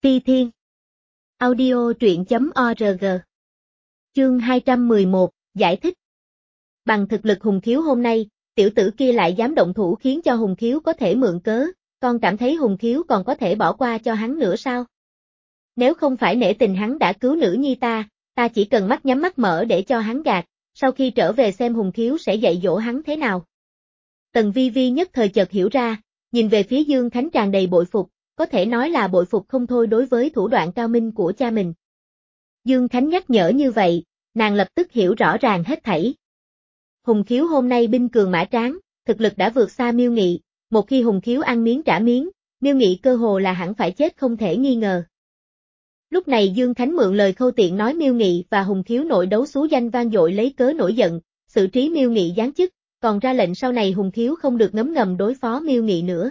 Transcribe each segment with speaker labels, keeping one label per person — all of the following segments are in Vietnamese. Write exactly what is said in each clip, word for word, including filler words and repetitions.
Speaker 1: Phi Thiên. Audio truyện chấm org. Chương hai trăm mười một, giải thích. Bằng thực lực Hùng Khiếu hôm nay, tiểu tử kia lại dám động thủ khiến cho Hùng Khiếu có thể mượn cớ, con cảm thấy Hùng Khiếu còn có thể bỏ qua cho hắn nữa sao? Nếu không phải nể tình hắn đã cứu nữ nhi ta, ta chỉ cần mắt nhắm mắt mở để cho hắn gạt, sau khi trở về xem Hùng Khiếu sẽ dạy dỗ hắn thế nào. Tần Vi Vi nhất thời chợt hiểu ra, nhìn về phía Dương Khánh tràn đầy bội phục, có thể nói là bội phục không thôi đối với thủ đoạn cao minh của cha mình. Dương Khánh nhắc nhở như vậy, nàng lập tức hiểu rõ ràng hết thảy. Hùng Khiếu hôm nay binh cường mã tráng, thực lực đã vượt xa Miêu Nghị, một khi Hùng Khiếu ăn miếng trả miếng, Miêu Nghị cơ hồ là hẳn phải chết không thể nghi ngờ. Lúc này Dương Khánh mượn lời Khâu Tiện nói Miêu Nghị và Hùng Khiếu nội đấu xú danh vang dội lấy cớ nổi giận, xử trí Miêu Nghị giáng chức, còn ra lệnh sau này Hùng Khiếu không được ngấm ngầm đối phó Miêu Nghị nữa.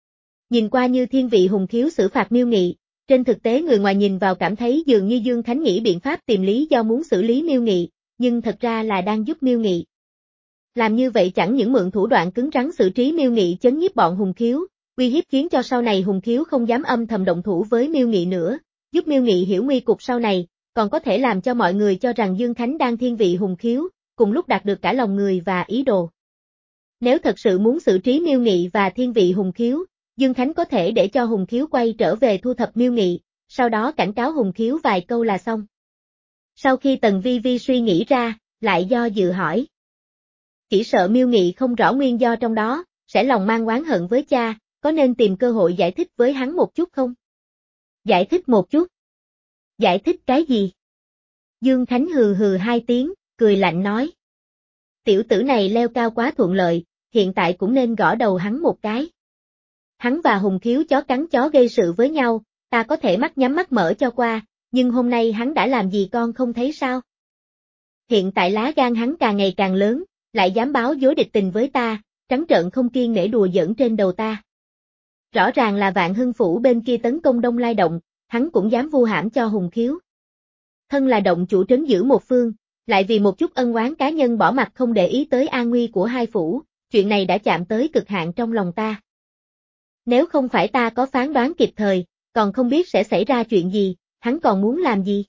Speaker 1: Nhìn qua như thiên vị Hùng Khiếu xử phạt Miêu Nghị, trên thực tế người ngoài nhìn vào cảm thấy dường như Dương Khánh nghĩ biện pháp tìm lý do muốn xử lý Miêu Nghị, nhưng thật ra là đang giúp Miêu Nghị. Làm như vậy chẳng những mượn thủ đoạn cứng rắn xử trí Miêu Nghị chấn nhiếp bọn Hùng Khiếu, uy hiếp khiến cho sau này Hùng Khiếu không dám âm thầm động thủ với Miêu Nghị nữa, giúp Miêu Nghị hiểu nguy cục sau này, còn có thể làm cho mọi người cho rằng Dương Khánh đang thiên vị Hùng Khiếu, cùng lúc đạt được cả lòng người và ý đồ. Nếu thật sự muốn xử trí Miêu Nghị và thiên vị Hùng Khiếu, Dương Khánh có thể để cho Hùng Khiếu quay trở về thu thập Miêu Nghị, sau đó cảnh cáo Hùng Khiếu vài câu là xong. Sau khi Tần Vi Vi suy nghĩ ra, lại do dự hỏi. Chỉ sợ Miêu Nghị không rõ nguyên do trong đó, sẽ lòng mang oán hận với cha, có nên tìm cơ hội giải thích với hắn một chút không? Giải thích một chút? Giải thích cái gì? Dương Khánh hừ hừ hai tiếng, cười lạnh nói. Tiểu tử này leo cao quá thuận lợi, hiện tại cũng nên gõ đầu hắn một cái. Hắn và Hùng Khiếu chó cắn chó gây sự với nhau, ta có thể mắt nhắm mắt mở cho qua, nhưng hôm nay hắn đã làm gì con không thấy sao? Hiện tại lá gan hắn càng ngày càng lớn, lại dám báo dối địch tình với ta, trắng trợn không kiêng nể đùa giỡn trên đầu ta. Rõ ràng là Vạn Hưng Phủ bên kia tấn công Đông Lai Động, hắn cũng dám vu hãm cho Hùng Khiếu. Thân là động chủ trấn giữ một phương, lại vì một chút ân oán cá nhân bỏ mặt không để ý tới an nguy của hai phủ, chuyện này đã chạm tới cực hạn trong lòng ta. Nếu không phải ta có phán đoán kịp thời, còn không biết sẽ xảy ra chuyện gì, hắn còn muốn làm gì.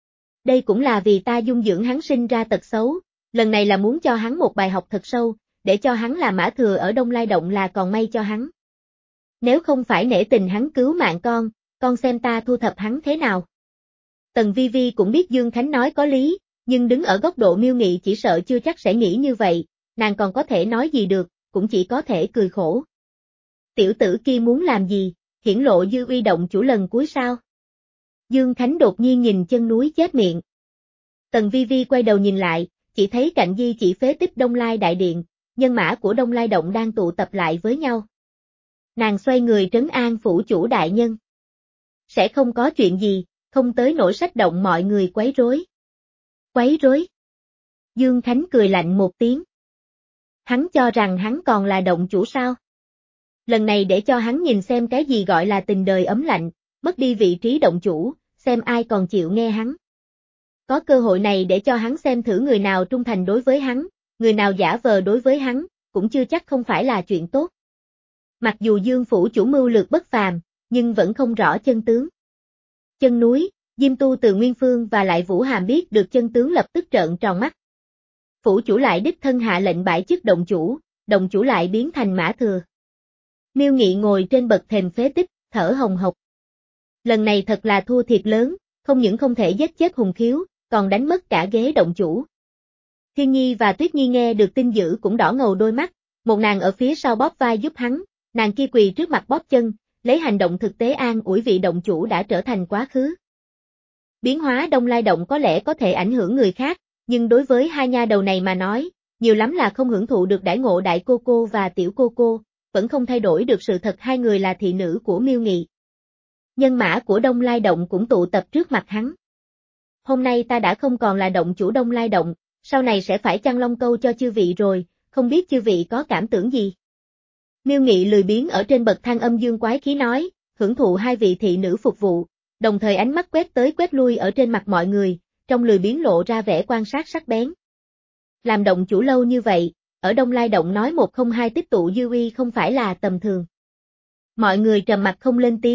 Speaker 1: Đây cũng là vì ta dung dưỡng hắn sinh ra tật xấu, lần này là muốn cho hắn một bài học thật sâu, để cho hắn làm mã thừa ở Đông Lai Động là còn may cho hắn. Nếu không phải nể tình hắn cứu mạng con, con xem ta thu thập hắn thế nào. Tần Vi Vi cũng biết Dương Khánh nói có lý, nhưng đứng ở góc độ Miêu Nghị chỉ sợ chưa chắc sẽ nghĩ như vậy, nàng còn có thể nói gì được, cũng chỉ có thể cười khổ. Tiểu tử kia muốn làm gì, hiển lộ dư uy động chủ lần cuối sao? Dương Khánh đột nhiên nhìn chân núi chết miệng. Tần Vi Vi quay đầu nhìn lại, chỉ thấy cạnh di chỉ phế tích Đông Lai Đại Điện, nhân mã của Đông Lai Động đang tụ tập lại với nhau. Nàng xoay người trấn an phủ chủ đại nhân. Sẽ không có chuyện gì, không tới nỗi sách động mọi người quấy rối. Quấy rối? Dương Khánh cười lạnh một tiếng. Hắn cho rằng hắn còn là động chủ sao? Lần này để cho hắn nhìn xem cái gì gọi là tình đời ấm lạnh, mất đi vị trí động chủ, xem ai còn chịu nghe hắn. Có cơ hội này để cho hắn xem thử người nào trung thành đối với hắn, người nào giả vờ đối với hắn, cũng chưa chắc không phải là chuyện tốt. Mặc dù Dương phủ chủ mưu lược bất phàm, nhưng vẫn không rõ chân tướng. Chân núi, Diêm Tu từ Nguyên Phương và lại Vũ Hàm biết được chân tướng lập tức trợn tròn mắt. Phủ chủ lại đích thân hạ lệnh bãi chức động chủ, động chủ lại biến thành mã thừa. Miêu Nghị ngồi trên bậc thềm phế tích, thở hồng hộc. Lần này thật là thua thiệt lớn, không những không thể giết chết Hùng Khiếu, còn đánh mất cả ghế động chủ. Thiên Nhi và Tuyết Nhi nghe được tin dữ cũng đỏ ngầu đôi mắt, một nàng ở phía sau bóp vai giúp hắn, nàng kia quỳ trước mặt bóp chân, lấy hành động thực tế an ủi vị động chủ đã trở thành quá khứ. Biến hóa Đông Lai Động có lẽ có thể ảnh hưởng người khác, nhưng đối với hai nha đầu này mà nói, nhiều lắm là không hưởng thụ được đãi ngộ đại cô cô và tiểu cô cô, vẫn không thay đổi được sự thật hai người là thị nữ của Miêu Nghị. Nhân mã của Đông Lai Động cũng tụ tập trước mặt hắn. Hôm nay ta đã không còn là động chủ Đông Lai Động, sau này sẽ phải chăn lông câu cho chư vị rồi, không biết chư vị có cảm tưởng gì? Miêu Nghị lười biếng ở trên bậc thang âm dương quái khí nói, hưởng thụ hai vị thị nữ phục vụ, đồng thời ánh mắt quét tới quét lui ở trên mặt mọi người, trong lười biếng lộ ra vẻ quan sát sắc bén. Làm động chủ lâu như vậy, ở Đông Lai Động nói một không hai tích tụ dư uy không phải là tầm thường. Mọi người trầm mặt không lên tiếng,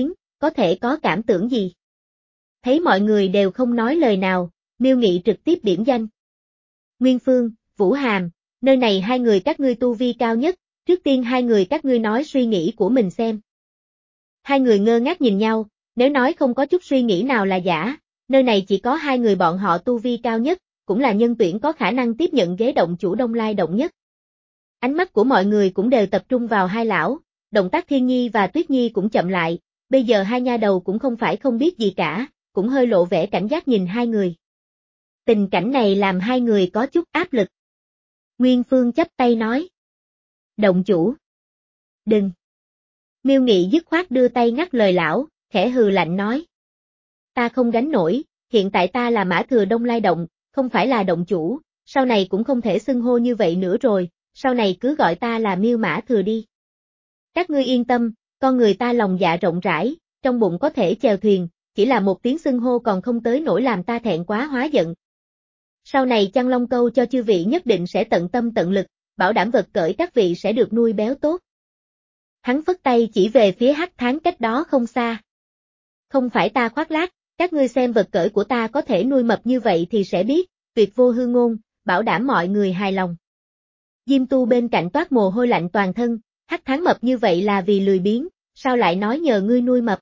Speaker 1: có thể có cảm tưởng gì? Thấy mọi người đều không nói lời nào, Miêu Nghị trực tiếp điểm danh. Nguyên Phương, Vũ Hàm, nơi này hai người các ngươi tu vi cao nhất, trước tiên hai người các ngươi nói suy nghĩ của mình xem. Hai người ngơ ngác nhìn nhau, nếu nói không có chút suy nghĩ nào là giả, nơi này chỉ có hai người bọn họ tu vi cao nhất, cũng là nhân tuyển có khả năng tiếp nhận ghế động chủ Đông Lai Động nhất. Ánh mắt của mọi người cũng đều tập trung vào hai lão, động tác Thiên Nhi và Tuyết Nhi cũng chậm lại, bây giờ hai nha đầu cũng không phải không biết gì cả, cũng hơi lộ vẻ cảnh giác nhìn hai người. Tình cảnh này làm hai người có chút áp lực. Nguyên Phương chắp tay nói. Động chủ. Đừng. Miêu Nghị dứt khoát đưa tay ngắt lời lão, khẽ hừ lạnh nói. Ta không gánh nổi, hiện tại ta là Mã Thừa Đông Lai Động, không phải là động chủ, sau này cũng không thể xưng hô như vậy nữa rồi, sau này cứ gọi ta là Miêu Mã Thừa đi. Các ngươi yên tâm, con người ta lòng dạ rộng rãi, trong bụng có thể chèo thuyền, chỉ là một tiếng xưng hô còn không tới nỗi làm ta thẹn quá hóa giận. Sau này Chăn Long Câu cho chư vị nhất định sẽ tận tâm tận lực, bảo đảm vật cởi các vị sẽ được nuôi béo tốt. Hắn phất tay chỉ về phía Hắc Thán cách đó không xa. Không phải ta khoác lác, các ngươi xem vật cởi của ta có thể nuôi mập như vậy thì sẽ biết, tuyệt vô hư ngôn, bảo đảm mọi người hài lòng. Diêm Tu bên cạnh toát mồ hôi lạnh toàn thân, Hắc Thán mập như vậy là vì lười biếng, sao lại nói nhờ ngươi nuôi mập.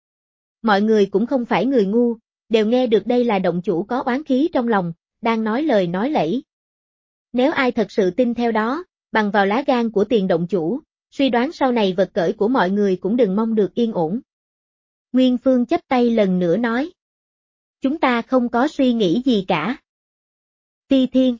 Speaker 1: Mọi người cũng không phải người ngu, đều nghe được đây là động chủ có oán khí trong lòng, đang nói lời nói lẫy. Nếu ai thật sự tin theo đó, bằng vào lá gan của tiền động chủ, suy đoán sau này vật cởi của mọi người cũng đừng mong được yên ổn. Nguyên Phương chắp tay lần nữa nói. Chúng ta không có suy nghĩ gì cả. Ti Thiên.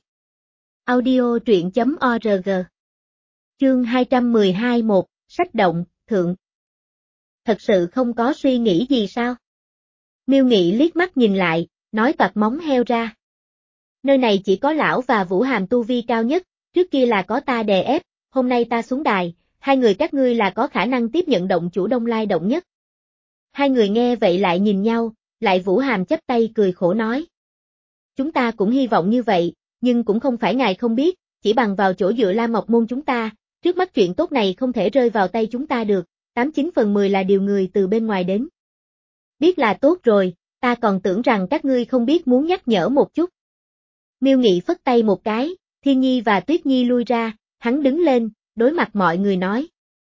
Speaker 1: Audio truyện chấm org. Chương hai trăm mười hai một, sách động, thượng. Thật sự không có suy nghĩ gì sao? Miêu Nghị liếc mắt nhìn lại, nói toạc móng heo ra. Nơi này chỉ có lão và Vũ Hàm tu vi cao nhất, trước kia là có ta đè ép, hôm nay ta xuống đài, hai người các ngươi là có khả năng tiếp nhận động chủ Đông Lai Động nhất. Hai người nghe vậy lại nhìn nhau, lại Vũ Hàm chắp tay cười khổ nói. Chúng ta cũng hy vọng như vậy, nhưng cũng không phải ngài không biết, chỉ bằng vào chỗ dựa La Mộc Môn chúng ta, trước mắt chuyện tốt này không thể rơi vào tay chúng ta được, tám chín phần mười là điều người từ bên ngoài đến. Biết là tốt rồi, ta còn tưởng rằng các ngươi không biết muốn nhắc nhở một chút. Miêu Nghị phất tay một cái, Thiên Nhi và Tuyết Nhi lui ra, hắn đứng lên, đối mặt mọi người nói.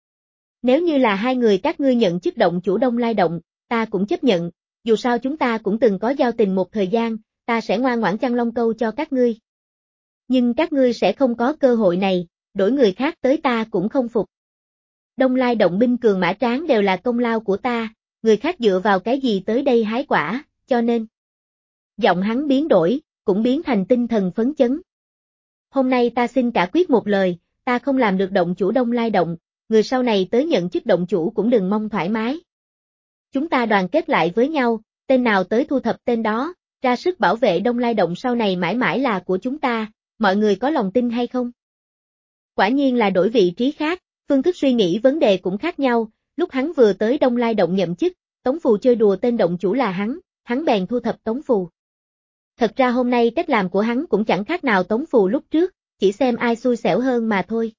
Speaker 1: Nếu như là hai người các ngươi nhận chức động chủ Đông Lai Động, ta cũng chấp nhận, dù sao chúng ta cũng từng có giao tình một thời gian, ta sẽ ngoan ngoãn Chăn Long Câu cho các ngươi. Nhưng các ngươi sẽ không có cơ hội này, đổi người khác tới ta cũng không phục. Đông Lai Động binh cường mã tráng đều là công lao của ta, người khác dựa vào cái gì tới đây hái quả, cho nên. Giọng hắn biến đổi, cũng biến thành tinh thần phấn chấn. Hôm nay ta xin cả quyết một lời, ta không làm được động chủ Đông Lai Động, người sau này tới nhận chức động chủ cũng đừng mong thoải mái. Chúng ta đoàn kết lại với nhau, tên nào tới thu thập tên đó, ra sức bảo vệ Đông Lai Động sau này mãi mãi là của chúng ta, mọi người có lòng tin hay không? Quả nhiên là đổi vị trí khác, phương thức suy nghĩ vấn đề cũng khác nhau, lúc hắn vừa tới Đông Lai Động nhậm chức, Tống Phù chơi đùa tên động chủ là hắn, hắn bèn thu thập Tống Phù. Thật ra hôm nay cách làm của hắn cũng chẳng khác nào Tống Phù lúc trước, chỉ xem ai xui xẻo hơn mà thôi.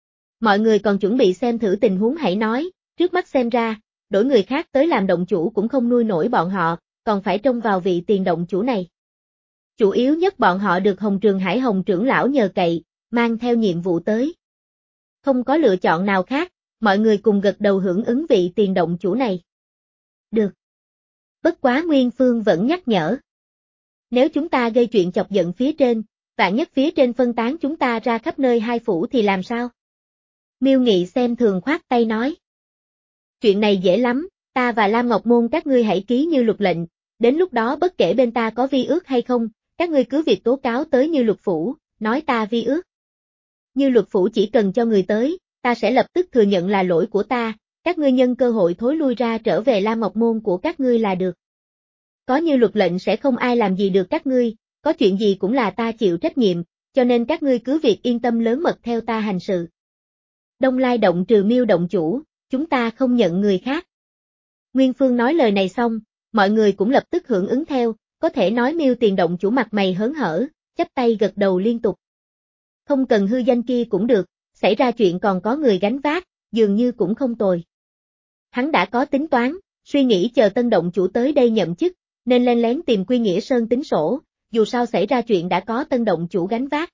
Speaker 1: Mọi người còn chuẩn bị xem thử tình huống hãy nói, trước mắt xem ra, đổi người khác tới làm động chủ cũng không nuôi nổi bọn họ, còn phải trông vào vị tiền động chủ này. Chủ yếu nhất bọn họ được Hồng Trường Hải Hồng trưởng lão nhờ cậy, mang theo nhiệm vụ tới. Không có lựa chọn nào khác, mọi người cùng gật đầu hưởng ứng vị tiền động chủ này. Được. Bất quá Nguyên Phương vẫn nhắc nhở. Nếu chúng ta gây chuyện chọc giận phía trên, vạn nhất phía trên phân tán chúng ta ra khắp nơi hai phủ thì làm sao? Miêu Nghị xem thường khoát tay nói. Chuyện này dễ lắm, ta và Lam Ngọc Môn các ngươi hãy ký như luật lệnh, đến lúc đó bất kể bên ta có vi ước hay không, các ngươi cứ việc tố cáo tới Như Luật Phủ, nói ta vi ước. Như Luật Phủ chỉ cần cho người tới, ta sẽ lập tức thừa nhận là lỗi của ta, các ngươi nhân cơ hội thối lui ra trở về Lam Ngọc Môn của các ngươi là được. Có Như Luật lệnh sẽ không ai làm gì được các ngươi, có chuyện gì cũng là ta chịu trách nhiệm, cho nên các ngươi cứ việc yên tâm lớn mật theo ta hành sự. Đông Lai Động trừ Miêu động chủ, chúng ta không nhận người khác. Nguyên Phương nói lời này xong, mọi người cũng lập tức hưởng ứng theo, có thể nói Miêu tiền động chủ mặt mày hớn hở, chắp tay gật đầu liên tục. Không cần hư danh kia cũng được, xảy ra chuyện còn có người gánh vác, dường như cũng không tồi. Hắn đã có tính toán, Suy nghĩ chờ tân động chủ tới đây nhậm chức, nên len lén tìm Quy Nghĩa Sơn tính sổ, dù sao xảy ra chuyện đã có tân động chủ gánh vác.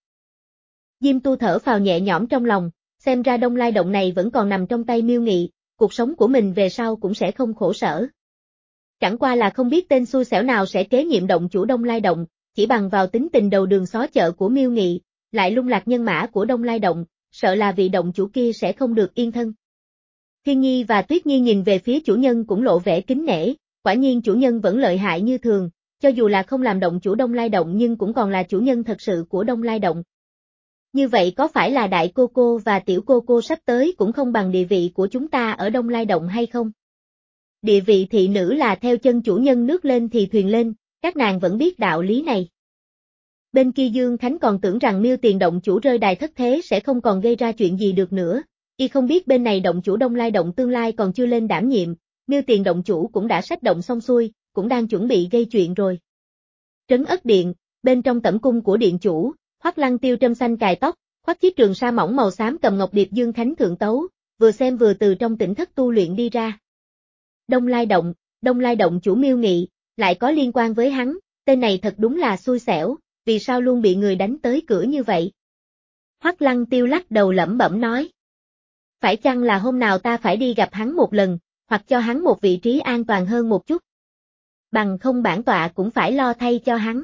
Speaker 1: Diêm Tu thở phào nhẹ nhõm trong lòng, xem ra Đông Lai Động này vẫn còn nằm trong tay Miêu Nghị, cuộc sống của mình về sau cũng sẽ không khổ sở. Chẳng qua là không biết tên xui xẻo nào sẽ kế nhiệm động chủ Đông Lai Động, chỉ bằng vào tính tình đầu đường xó chợ của Miêu Nghị, lại lung lạc nhân mã của Đông Lai Động, sợ là vị động chủ kia sẽ không được yên thân. Thiên Nhi và Tuyết Nhi nhìn về phía chủ nhân cũng lộ vẻ kính nể, quả nhiên chủ nhân vẫn lợi hại như thường, cho dù là không làm động chủ Đông Lai Động nhưng cũng còn là chủ nhân thật sự của Đông Lai Động. Như vậy có phải là đại cô cô và tiểu cô cô sắp tới cũng không bằng địa vị của chúng ta ở Đông Lai Động hay không? Địa vị thị nữ là theo chân chủ nhân nước lên thì thuyền lên, các nàng vẫn biết đạo lý này. Bên kia Dương Khánh còn tưởng rằng Miêu Tiền động chủ rơi đài thất thế sẽ không còn gây ra chuyện gì được nữa, y không biết bên này động chủ Đông Lai Động tương lai còn chưa lên đảm nhiệm, Miêu Tiền động chủ cũng đã sách động xong xuôi, cũng đang chuẩn bị gây chuyện rồi. Trấn Ất Điện, bên trong tẩm cung của điện chủ, Hoắc Lăng Tiêu trâm xanh cài tóc, khoác chiếc trường sa mỏng màu xám cầm ngọc điệp Dương Khánh thượng tấu, vừa xem vừa từ trong tỉnh thất tu luyện đi ra. Đông Lai Động, Đông Lai Động chủ Miêu Nghị, lại có liên quan với hắn, tên này thật đúng là xui xẻo, vì sao luôn bị người đánh tới cửa như vậy? Hoắc Lăng Tiêu lắc đầu lẩm bẩm nói. Phải chăng là hôm nào ta phải đi gặp hắn một lần, hoặc cho hắn một vị trí an toàn hơn một chút? Bằng không bản tọa cũng phải lo thay cho hắn.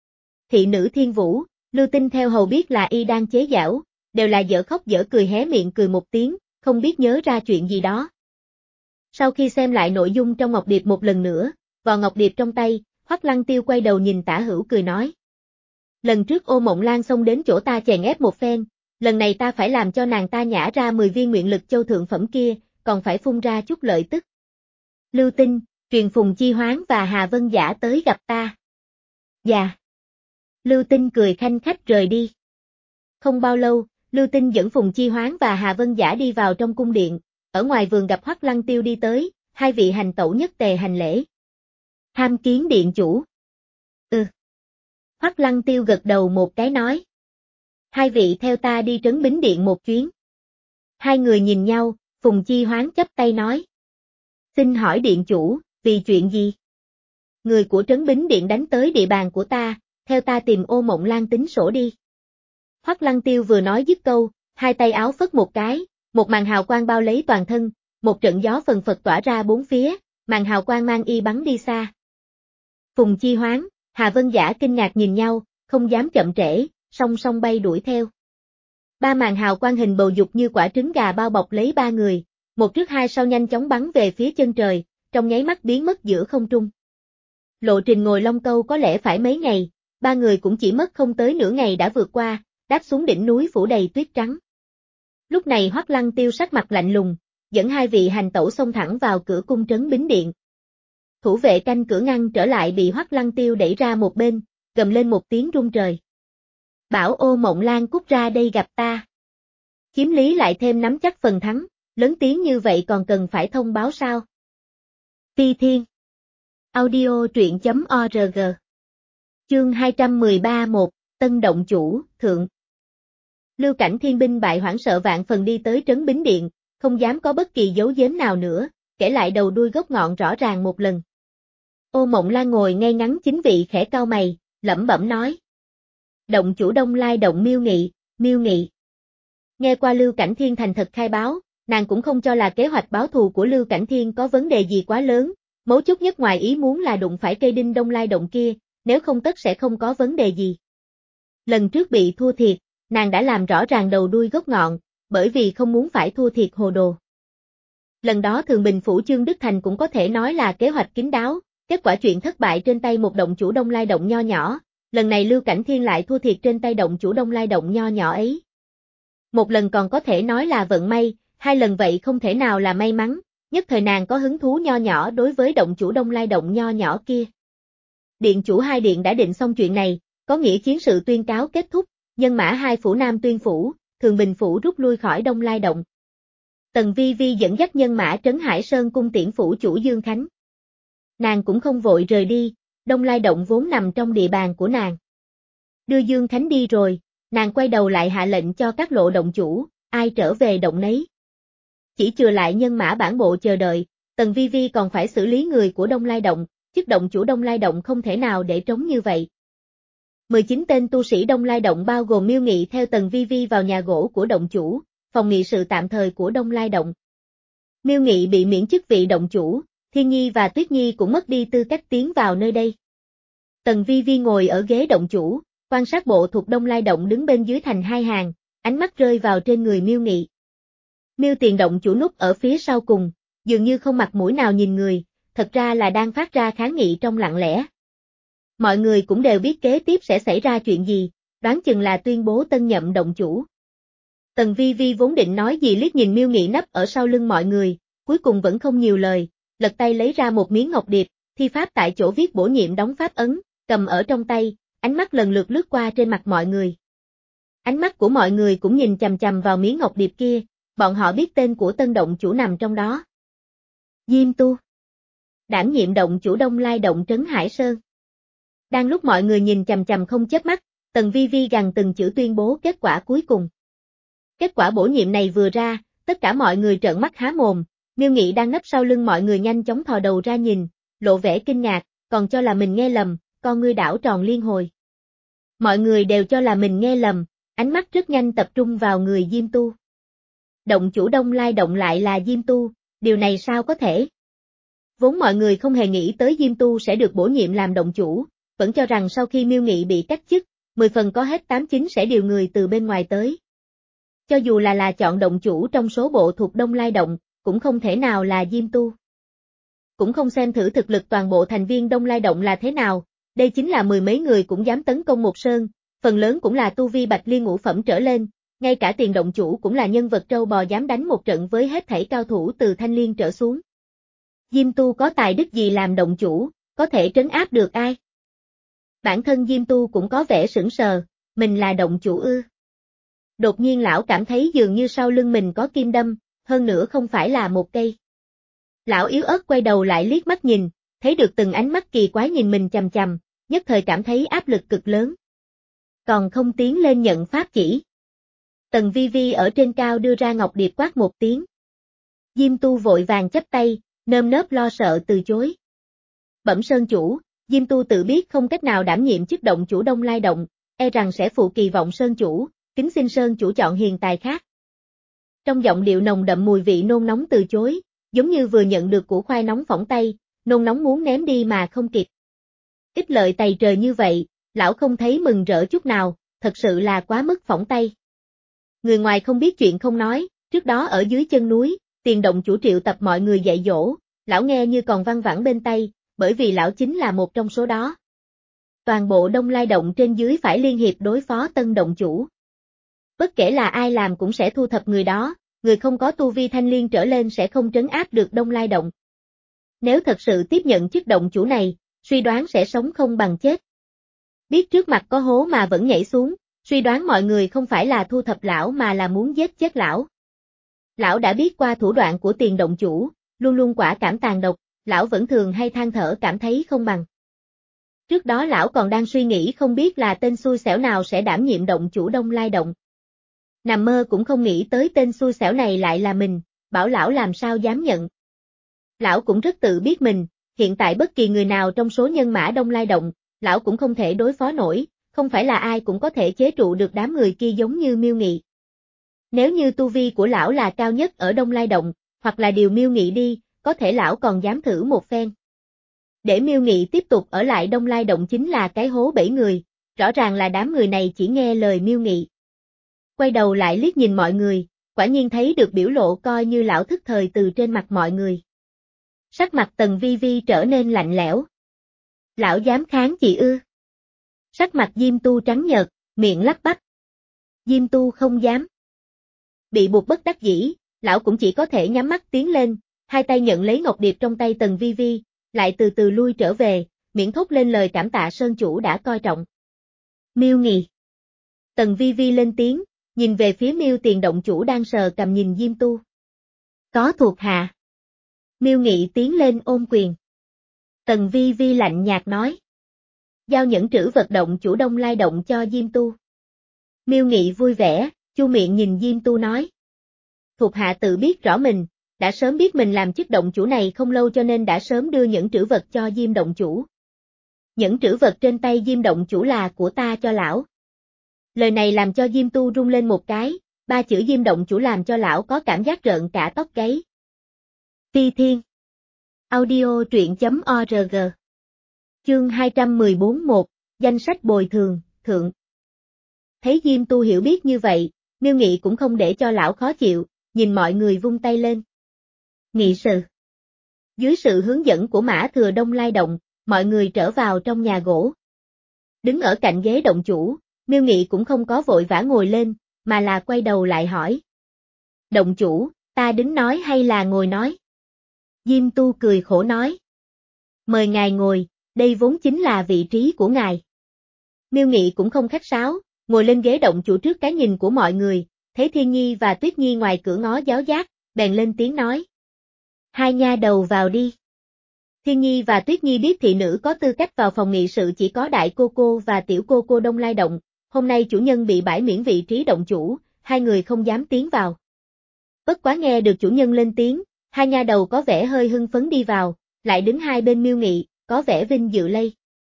Speaker 1: Thị nữ Thiên Vũ, Lưu Tinh theo hầu biết là y đang chế giễu, đều là dở khóc dở cười hé miệng cười một tiếng, không biết nhớ ra chuyện gì đó. Sau khi xem lại nội dung trong ngọc điệp một lần nữa, vò ngọc điệp trong tay, Hoắc Lăng Tiêu quay đầu nhìn Tả Hữu cười nói. Lần trước Ô Mộng Lan xông đến chỗ ta chèn ép một phen, lần này ta phải làm cho nàng ta nhả ra mười viên nguyện lực châu thượng phẩm kia, còn phải phun ra chút lợi tức. Lưu Tinh, truyền Phùng Chi Hoán và Hà Vân Giả tới gặp ta. Dạ. Lưu Tinh cười khanh khách rời đi. Không bao lâu, Lưu Tinh dẫn Phùng Chi Hoán và Hà Vân Giả đi vào trong cung điện, ở ngoài vườn gặp Hoắc Lăng Tiêu đi tới, hai vị hành tẩu nhất tề hành lễ. Tham kiến điện chủ. Ừ. Hoắc Lăng Tiêu gật đầu một cái nói. Hai vị theo ta đi Trấn Bính Điện một chuyến. Hai người nhìn nhau, Phùng Chi Hoán chắp tay nói. Xin hỏi điện chủ, vì chuyện gì? Người của Trấn Bính Điện đánh tới địa bàn của ta, theo ta tìm Ô Mộng Lan tính sổ đi. Hoắc Lăng Tiêu vừa nói dứt câu, hai tay áo phất một cái, một màn hào quang bao lấy toàn thân, một trận gió phần phật tỏa ra bốn phía, màn hào quang mang y bắn đi xa. Phùng Chi Hoán, Hà Vân Giả kinh ngạc nhìn nhau, không dám chậm trễ, song song bay đuổi theo. Ba màn hào quang hình bầu dục như quả trứng gà bao bọc lấy ba người, một trước hai sau nhanh chóng bắn về phía chân trời, trong nháy mắt biến mất giữa không trung. Lộ trình ngồi Long Câu có lẽ phải mấy ngày, ba người cũng chỉ mất không tới nửa ngày đã vượt qua, đáp xuống đỉnh núi phủ đầy tuyết trắng. Lúc này Hoắc Lăng Tiêu sắc mặt lạnh lùng, dẫn hai vị hành tẩu xông thẳng vào cửa cung Trấn Bính Điện. Thủ vệ canh cửa ngăn trở lại bị Hoắc Lăng Tiêu đẩy ra một bên, gầm lên một tiếng rung trời. Bảo Ô Mộng Lan cút ra đây gặp ta. Chiếm lý lại thêm nắm chắc phần thắng, lớn tiếng như vậy còn cần phải thông báo sao? Phi Thiên. Audio truyện chấm org. Chương hai trăm mười ba một, Tân Động Chủ, Thượng. Lưu Cảnh Thiên binh bại hoảng sợ vạn phần đi tới Trấn Bính Điện, không dám có bất kỳ dấu giếm nào nữa, kể lại đầu đuôi gốc ngọn rõ ràng một lần. Ô Mộng Lan ngồi ngay ngắn chính vị khẽ cau mày, lẩm bẩm nói. Động chủ Đông Lai Động Miêu Nghị, Miêu Nghị. Nghe qua Lưu Cảnh Thiên thành thật khai báo, nàng cũng không cho là kế hoạch báo thù của Lưu Cảnh Thiên có vấn đề gì quá lớn, mấu chốt nhất ngoài ý muốn là đụng phải cây đinh Đông Lai Động kia, nếu không tất sẽ không có vấn đề gì. Lần trước bị thua thiệt, nàng đã làm rõ ràng đầu đuôi gốc ngọn, bởi vì không muốn phải thua thiệt hồ đồ. Lần đó Thường Bình Phủ Chương Đức Thành cũng có thể nói là kế hoạch kín đáo, kết quả chuyện thất bại trên tay một động chủ Đông Lai Động nho nhỏ, lần này Lưu Cảnh Thiên lại thua thiệt trên tay động chủ Đông Lai Động nho nhỏ ấy. Một lần còn có thể nói là vận may, hai lần vậy không thể nào là may mắn, nhất thời nàng có hứng thú nho nhỏ đối với động chủ Đông Lai Động nho nhỏ kia. Điện chủ hai điện đã định xong chuyện này, có nghĩa chiến sự tuyên cáo kết thúc, nhân mã hai phủ Nam Tuyên Phủ, Thường Bình Phủ rút lui khỏi Đông Lai Động. Tần Vi Vi dẫn dắt nhân mã trấn Hải Sơn cung tiễn phủ chủ Dương Khánh. Nàng cũng không vội rời đi, Đông Lai Động vốn nằm trong địa bàn của nàng. Đưa Dương Khánh đi rồi, nàng quay đầu lại hạ lệnh cho các lộ động chủ, ai trở về động nấy. Chỉ chừa lại nhân mã bản bộ chờ đợi, Tần Vi Vi còn phải xử lý người của Đông Lai Động, chức động chủ Đông Lai Động không thể nào để trống như vậy. mười chín tên tu sĩ Đông Lai Động bao gồm Miêu Nghị theo Tần Vi Vi vào nhà gỗ của động chủ, phòng nghị sự tạm thời của Đông Lai Động. Miêu Nghị bị miễn chức vị động chủ, Thiên Nhi và Tuyết Nhi cũng mất đi tư cách tiến vào nơi đây. Tần Vi Vi ngồi ở ghế động chủ, quan sát bộ thuộc Đông Lai Động đứng bên dưới thành hai hàng, ánh mắt rơi vào trên người Miêu Nghị. Miêu Tiền động chủ núp ở phía sau cùng, dường như không mặt mũi nào nhìn người, thật ra là đang phát ra kháng nghị trong lặng lẽ. Mọi người cũng đều biết kế tiếp sẽ xảy ra chuyện gì, đoán chừng là tuyên bố tân nhậm động chủ. Tần Vi Vi vốn định nói gì liếc nhìn Miêu Nghị nấp ở sau lưng mọi người, cuối cùng vẫn không nhiều lời, lật tay lấy ra một miếng ngọc điệp, thi pháp tại chỗ viết bổ nhiệm đóng pháp ấn, cầm ở trong tay, ánh mắt lần lượt lướt qua trên mặt mọi người. Ánh mắt của mọi người cũng nhìn chằm chằm vào miếng ngọc điệp kia, bọn họ biết tên của tân động chủ nằm trong đó. Diêm Tu, đảm nhiệm động chủ Đông Lai Động Trấn Hải Sơn. Đang lúc mọi người nhìn chằm chằm không chớp mắt, Tần Vi Vi gằn từng chữ tuyên bố kết quả cuối cùng. Kết quả bổ nhiệm này vừa ra, tất cả mọi người trợn mắt há mồm, Miêu Nghị đang nấp sau lưng mọi người nhanh chóng thò đầu ra nhìn, lộ vẻ kinh ngạc, còn cho là mình nghe lầm, con ngươi đảo tròn liên hồi. Mọi người đều cho là mình nghe lầm, ánh mắt rất nhanh tập trung vào người Diêm Tu. Động chủ Đông Lai Động lại là Diêm Tu, điều này sao có thể? Vốn mọi người không hề nghĩ tới Diêm Tu sẽ được bổ nhiệm làm động chủ, vẫn cho rằng sau khi Miêu Nghị bị cách chức, mười phần có hết tám chín sẽ điều người từ bên ngoài tới. Cho dù là là chọn động chủ trong số bộ thuộc Đông Lai Động, cũng không thể nào là Diêm Tu. Cũng không xem thử thực lực toàn bộ thành viên Đông Lai Động là thế nào, đây chính là mười mấy người cũng dám tấn công một sơn, phần lớn cũng là tu vi bạch liên ngũ phẩm trở lên, ngay cả tiền động chủ cũng là nhân vật trâu bò dám đánh một trận với hết thảy cao thủ từ thanh liên trở xuống. Diêm Tu có tài đức gì làm động chủ, có thể trấn áp được ai? Bản thân Diêm Tu cũng có vẻ sững sờ, mình là động chủ ư? Đột nhiên lão cảm thấy dường như sau lưng mình có kim đâm, hơn nữa không phải là một cây. Lão yếu ớt quay đầu lại liếc mắt nhìn, thấy được từng ánh mắt kỳ quái nhìn mình chằm chằm, nhất thời cảm thấy áp lực cực lớn. Còn không tiến lên nhận pháp chỉ. Tần Vi Vi ở trên cao đưa ra ngọc điệp quát một tiếng. Diêm Tu vội vàng chắp tay, nơm nớp lo sợ từ chối. Bẩm sơn chủ, Diêm Tu tự biết không cách nào đảm nhiệm chức động chủ Đông Lai Động, e rằng sẽ phụ kỳ vọng sơn chủ, kính xin sơn chủ chọn hiền tài khác. Trong giọng điệu nồng đậm mùi vị nôn nóng từ chối, giống như vừa nhận được củ khoai nóng phỏng tay, nôn nóng muốn ném đi mà không kịp. Ít lợi tày trời như vậy, lão không thấy mừng rỡ chút nào, thật sự là quá mức phỏng tay. Người ngoài không biết chuyện không nói, trước đó ở dưới chân núi, tiền động chủ triệu tập mọi người dạy dỗ, lão nghe như còn văng vẳng bên tay, bởi vì lão chính là một trong số đó. Toàn bộ Đông Lai Động trên dưới phải liên hiệp đối phó tân động chủ. Bất kể là ai làm cũng sẽ thu thập người đó, người không có tu vi thanh liên trở lên sẽ không trấn áp được Đông Lai Động. Nếu thật sự tiếp nhận chức động chủ này, suy đoán sẽ sống không bằng chết. Biết trước mặt có hố mà vẫn nhảy xuống, suy đoán mọi người không phải là thu thập lão mà là muốn giết chết lão. Lão đã biết qua thủ đoạn của tiền động chủ, luôn luôn quả cảm tàn độc, lão vẫn thường hay than thở cảm thấy không bằng. Trước đó lão còn đang suy nghĩ không biết là tên xui xẻo nào sẽ đảm nhiệm động chủ Đông Lai Động. Nằm mơ cũng không nghĩ tới tên xui xẻo này lại là mình, bảo lão làm sao dám nhận. Lão cũng rất tự biết mình, hiện tại bất kỳ người nào trong số nhân mã Đông Lai Động, lão cũng không thể đối phó nổi, không phải là ai cũng có thể chế trụ được đám người kia giống như Miêu Nghị. Nếu như tu vi của lão là cao nhất ở Đông Lai Động, hoặc là điều Miêu Nghị đi, có thể lão còn dám thử một phen. Để Miêu Nghị tiếp tục ở lại Đông Lai Động chính là cái hố bẫy người, rõ ràng là đám người này chỉ nghe lời Miêu Nghị. Quay đầu lại liếc nhìn mọi người, quả nhiên thấy được biểu lộ coi như lão thức thời từ trên mặt mọi người. Sắc mặt Tần Vi Vi trở nên lạnh lẽo. Lão dám kháng chị ư? Sắc mặt Diêm Tu trắng nhợt, miệng lắp bắp. Diêm Tu không dám. Bị buộc bất đắc dĩ, lão cũng chỉ có thể nhắm mắt tiến lên, hai tay nhận lấy ngọc điệp trong tay Tần Vi Vi, lại từ từ lui trở về, miệng thốt lên lời cảm tạ sơn chủ đã coi trọng. Miêu Nghị. Tần Vi Vi lên tiếng, nhìn về phía Miêu Tiền động chủ đang sờ cầm nhìn Diêm Tu. Có thuộc hạ. Miêu Nghị tiến lên ôm quyền. Tần Vi Vi lạnh nhạt nói. Giao nhẫn trữ vật động chủ Đông Lai Động cho Diêm Tu. Miêu Nghị vui vẻ, chu miệng nhìn Diêm Tu nói. Thuộc hạ tự biết rõ mình, đã sớm biết mình làm chức động chủ này không lâu cho nên đã sớm đưa những trữ vật cho Diêm động chủ. Những trữ vật trên tay Diêm động chủ là của ta cho lão. Lời này làm cho Diêm Tu rung lên một cái, ba chữ Diêm động chủ làm cho lão có cảm giác rợn cả tóc gáy. Phi Thiên Audio truyện chấm org Chương hai trăm mười bốn một Danh sách bồi thường, thượng. Thấy Diêm Tu hiểu biết như vậy, Miêu Nghị cũng không để cho lão khó chịu, nhìn mọi người vung tay lên. Nghị sự. Dưới sự hướng dẫn của Mã Thừa Đông Lai Động, mọi người trở vào trong nhà gỗ. Đứng ở cạnh ghế động chủ, Miêu Nghị cũng không có vội vã ngồi lên, mà là quay đầu lại hỏi. Động chủ, ta đứng nói hay là ngồi nói? Diêm Tu cười khổ nói. Mời ngài ngồi, đây vốn chính là vị trí của ngài. Miêu Nghị cũng không khách sáo, ngồi lên ghế động chủ trước cái nhìn của mọi người, thấy Thiên Nhi và Tuyết Nhi ngoài cửa ngó giáo giác, bèn lên tiếng nói. Hai nha đầu vào đi. Thiên Nhi và Tuyết Nhi biết thị nữ có tư cách vào phòng nghị sự chỉ có đại cô cô và tiểu cô cô Đông Lai Động, hôm nay chủ nhân bị bãi miễn vị trí động chủ, hai người không dám tiến vào. Bất quá nghe được chủ nhân lên tiếng, hai nha đầu có vẻ hơi hưng phấn đi vào, lại đứng hai bên Miêu Nghị, có vẻ vinh dự lây.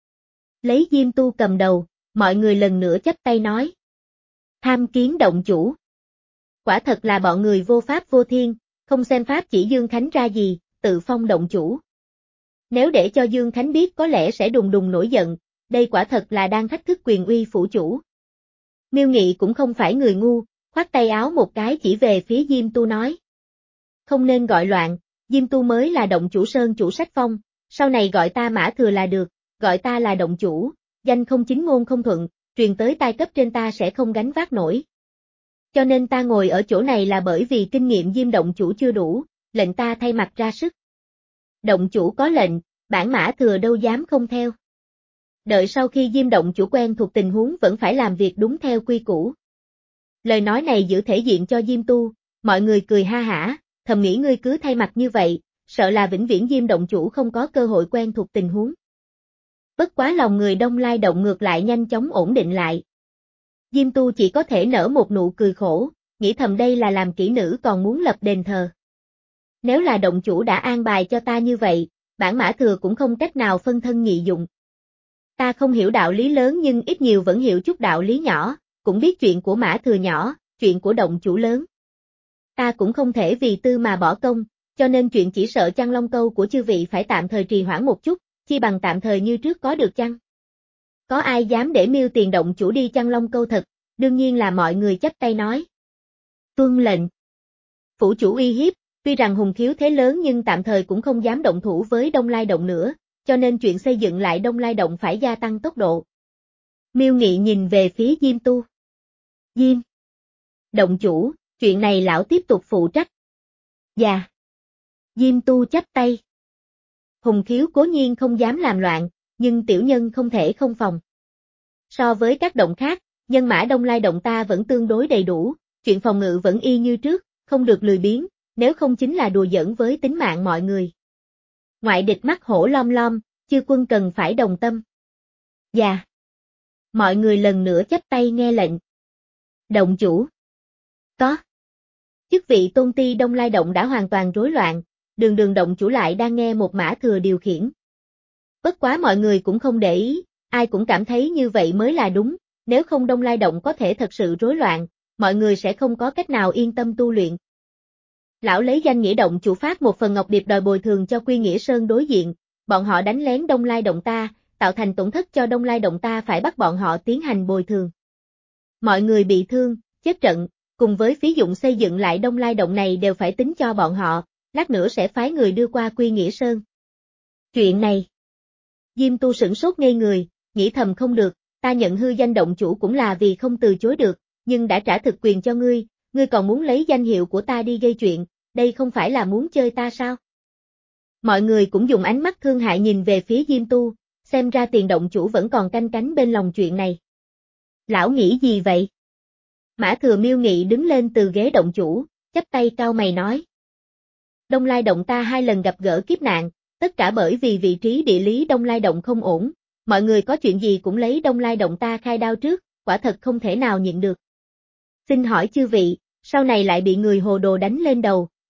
Speaker 1: Lấy Diêm Tu cầm đầu, mọi người lần nữa chắp tay nói. Tham kiến động chủ. Quả thật là bọn người vô pháp vô thiên, không xem pháp chỉ Dương Khánh ra gì, tự phong động chủ. Nếu để cho Dương Khánh biết có lẽ sẽ đùng đùng nổi giận, đây quả thật là đang thách thức quyền uy phủ chủ. Miêu Nghị cũng không phải người ngu, khoát tay áo một cái chỉ về phía Diêm Tu nói. Không nên gọi loạn, Diêm Tu mới là động chủ sơn chủ sách phong, sau này gọi ta Mã Thừa là được, gọi ta là động chủ, danh không chính ngôn không thuận, truyền tới tai cấp trên ta sẽ không gánh vác nổi. Cho nên ta ngồi ở chỗ này là bởi vì kinh nghiệm Diêm động chủ chưa đủ, lệnh ta thay mặt ra sức. Động chủ có lệnh, bản Mã Thừa đâu dám không theo. Đợi sau khi Diêm động chủ quen thuộc tình huống vẫn phải làm việc đúng theo quy củ. Lời nói này giữ thể diện cho Diêm Tu, mọi người cười ha hả, thầm nghĩ ngươi cứ thay mặt như vậy, sợ là vĩnh viễn Diêm động chủ không có cơ hội quen thuộc tình huống. Bất quá lòng người Đông Lai Động ngược lại nhanh chóng ổn định lại. Diêm Tu chỉ có thể nở một nụ cười khổ, nghĩ thầm đây là làm kỹ nữ còn muốn lập đền thờ. Nếu là động chủ đã an bài cho ta như vậy, bản Mã Thừa cũng không cách nào phân thân nhị dụng. Ta không hiểu đạo lý lớn nhưng ít nhiều vẫn hiểu chút đạo lý nhỏ, cũng biết chuyện của Mã Thừa nhỏ, chuyện của động chủ lớn. Ta cũng không thể vì tư mà bỏ công, cho nên chuyện chỉ sợ chăng long câu của chư vị phải tạm thời trì hoãn một chút, chi bằng tạm thời như trước có được chăng? Có ai dám để Miêu tiền động chủ đi chăng long câu thật, đương nhiên là mọi người chắp tay nói. Tuân lệnh. Phủ chủ uy hiếp, tuy rằng hùng khiếu thế lớn nhưng tạm thời cũng không dám động thủ với Đông Lai Động nữa, cho nên chuyện xây dựng lại Đông Lai Động phải gia tăng tốc độ. Miêu Nghị nhìn về phía Diêm Tu. Diêm. Động chủ, chuyện này lão tiếp tục phụ trách. Dạ. Diêm Tu chắp tay. Hùng khiếu cố nhiên không dám làm loạn, nhưng tiểu nhân không thể không phòng. So với các động khác, nhân mã Đông Lai Động ta vẫn tương đối đầy đủ, chuyện phòng ngự vẫn y như trước, không được lười biếng, nếu không chính là đùa giỡn với tính mạng mọi người. Ngoại địch mắt hổ lom lom, chư quân cần phải đồng tâm. Dạ. Mọi người lần nữa chắp tay nghe lệnh. Động chủ. Có. Chức vị tôn ti Đông Lai Động đã hoàn toàn rối loạn, đường đường động chủ lại đang nghe một Mã Thừa điều khiển. Bất quá mọi người cũng không để ý, ai cũng cảm thấy như vậy mới là đúng, nếu không Đông Lai Động có thể thật sự rối loạn, mọi người sẽ không có cách nào yên tâm tu luyện. Lão lấy danh nghĩa động chủ phát một phần ngọc điệp đòi bồi thường cho Quy Nghĩa Sơn đối diện, bọn họ đánh lén Đông Lai Động ta, tạo thành tổn thất cho Đông Lai Động ta phải bắt bọn họ tiến hành bồi thường. Mọi người bị thương, chết trận, cùng với phí dụng xây dựng lại Đông Lai Động này đều phải tính cho bọn họ, lát nữa sẽ phái người đưa qua Quy Nghĩa Sơn. Chuyện này. Diêm Tu sửng sốt ngây người, nghĩ thầm không được, ta nhận hư danh động chủ cũng là vì không từ chối được, nhưng đã trả thực quyền cho ngươi, ngươi còn muốn lấy danh hiệu của ta đi gây chuyện, đây không phải là muốn chơi ta sao? Mọi người cũng dùng ánh mắt thương hại nhìn về phía Diêm Tu, xem ra tiền động chủ vẫn còn canh cánh bên lòng chuyện này. Lão nghĩ gì vậy? Mã Thừa Miêu Nghị đứng lên từ ghế động chủ, chắp tay cao mày nói. Đông Lai Động ta hai lần gặp gỡ kiếp nạn, tất cả bởi vì vị trí địa lý Đông Lai Động không ổn, mọi người có chuyện gì cũng lấy Đông Lai Động ta khai đao trước, quả thật không thể nào nhịn được. Xin hỏi chư vị, sau này lại bị người hồ đồ đánh lên đầu,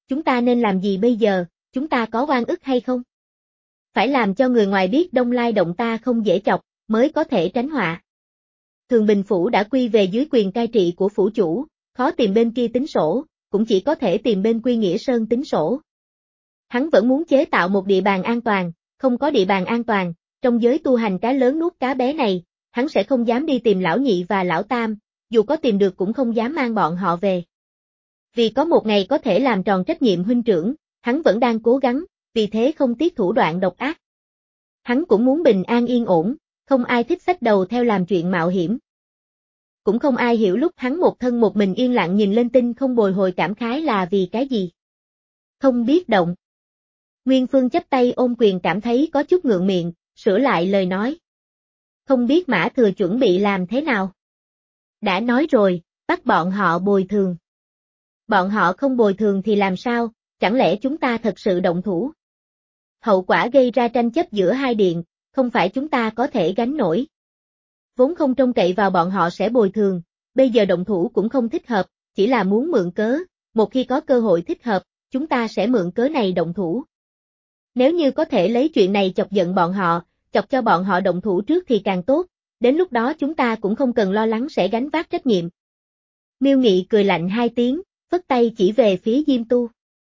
Speaker 1: Chúng ta nên làm gì bây giờ, chúng ta có oan ức hay không? Phải làm cho người ngoài biết Đông Lai Động ta không dễ chọc, mới có thể tránh họa. Thường Bình Phủ đã quy về dưới quyền cai trị của phủ chủ, khó tìm bên kia tính sổ, cũng chỉ có thể tìm bên Quy Nghĩa Sơn tính sổ. Hắn vẫn muốn chế tạo một địa bàn an toàn, không có địa bàn an toàn, trong giới tu hành cá lớn nuốt cá bé này, hắn sẽ không dám đi tìm lão nhị và lão tam, dù có tìm được cũng không dám mang bọn họ về. Vì có một ngày có thể làm tròn trách nhiệm huynh trưởng, hắn vẫn đang cố gắng, vì thế không tiếc thủ đoạn độc ác. Hắn cũng muốn bình an yên ổn, không ai thích xách đầu theo làm chuyện mạo hiểm. Cũng không ai hiểu lúc hắn một thân một mình yên lặng nhìn lên tinh không bồi hồi cảm khái là vì cái gì. Không biết động. Nguyên Phương chắp tay ôm quyền cảm thấy có chút ngượng miệng, sửa lại lời nói. Không biết Mã Thừa chuẩn bị làm thế nào. Đã nói rồi, bắt bọn họ bồi thường. Bọn họ không bồi thường thì làm sao, chẳng lẽ chúng ta thật sự động thủ? Hậu quả gây ra tranh chấp giữa hai điện, không phải chúng ta có thể gánh nổi. Vốn không trông cậy vào bọn họ sẽ bồi thường, bây giờ động thủ cũng không thích hợp, chỉ là muốn mượn cớ, một khi có cơ hội thích hợp, chúng ta sẽ mượn cớ này động thủ. Nếu như có thể lấy chuyện này chọc giận bọn họ, chọc cho bọn họ động thủ trước thì càng tốt, đến lúc đó chúng ta cũng không cần lo lắng sẽ gánh vác trách nhiệm. Miêu Nghị cười lạnh hai tiếng, phất tay chỉ về phía Diêm Tu.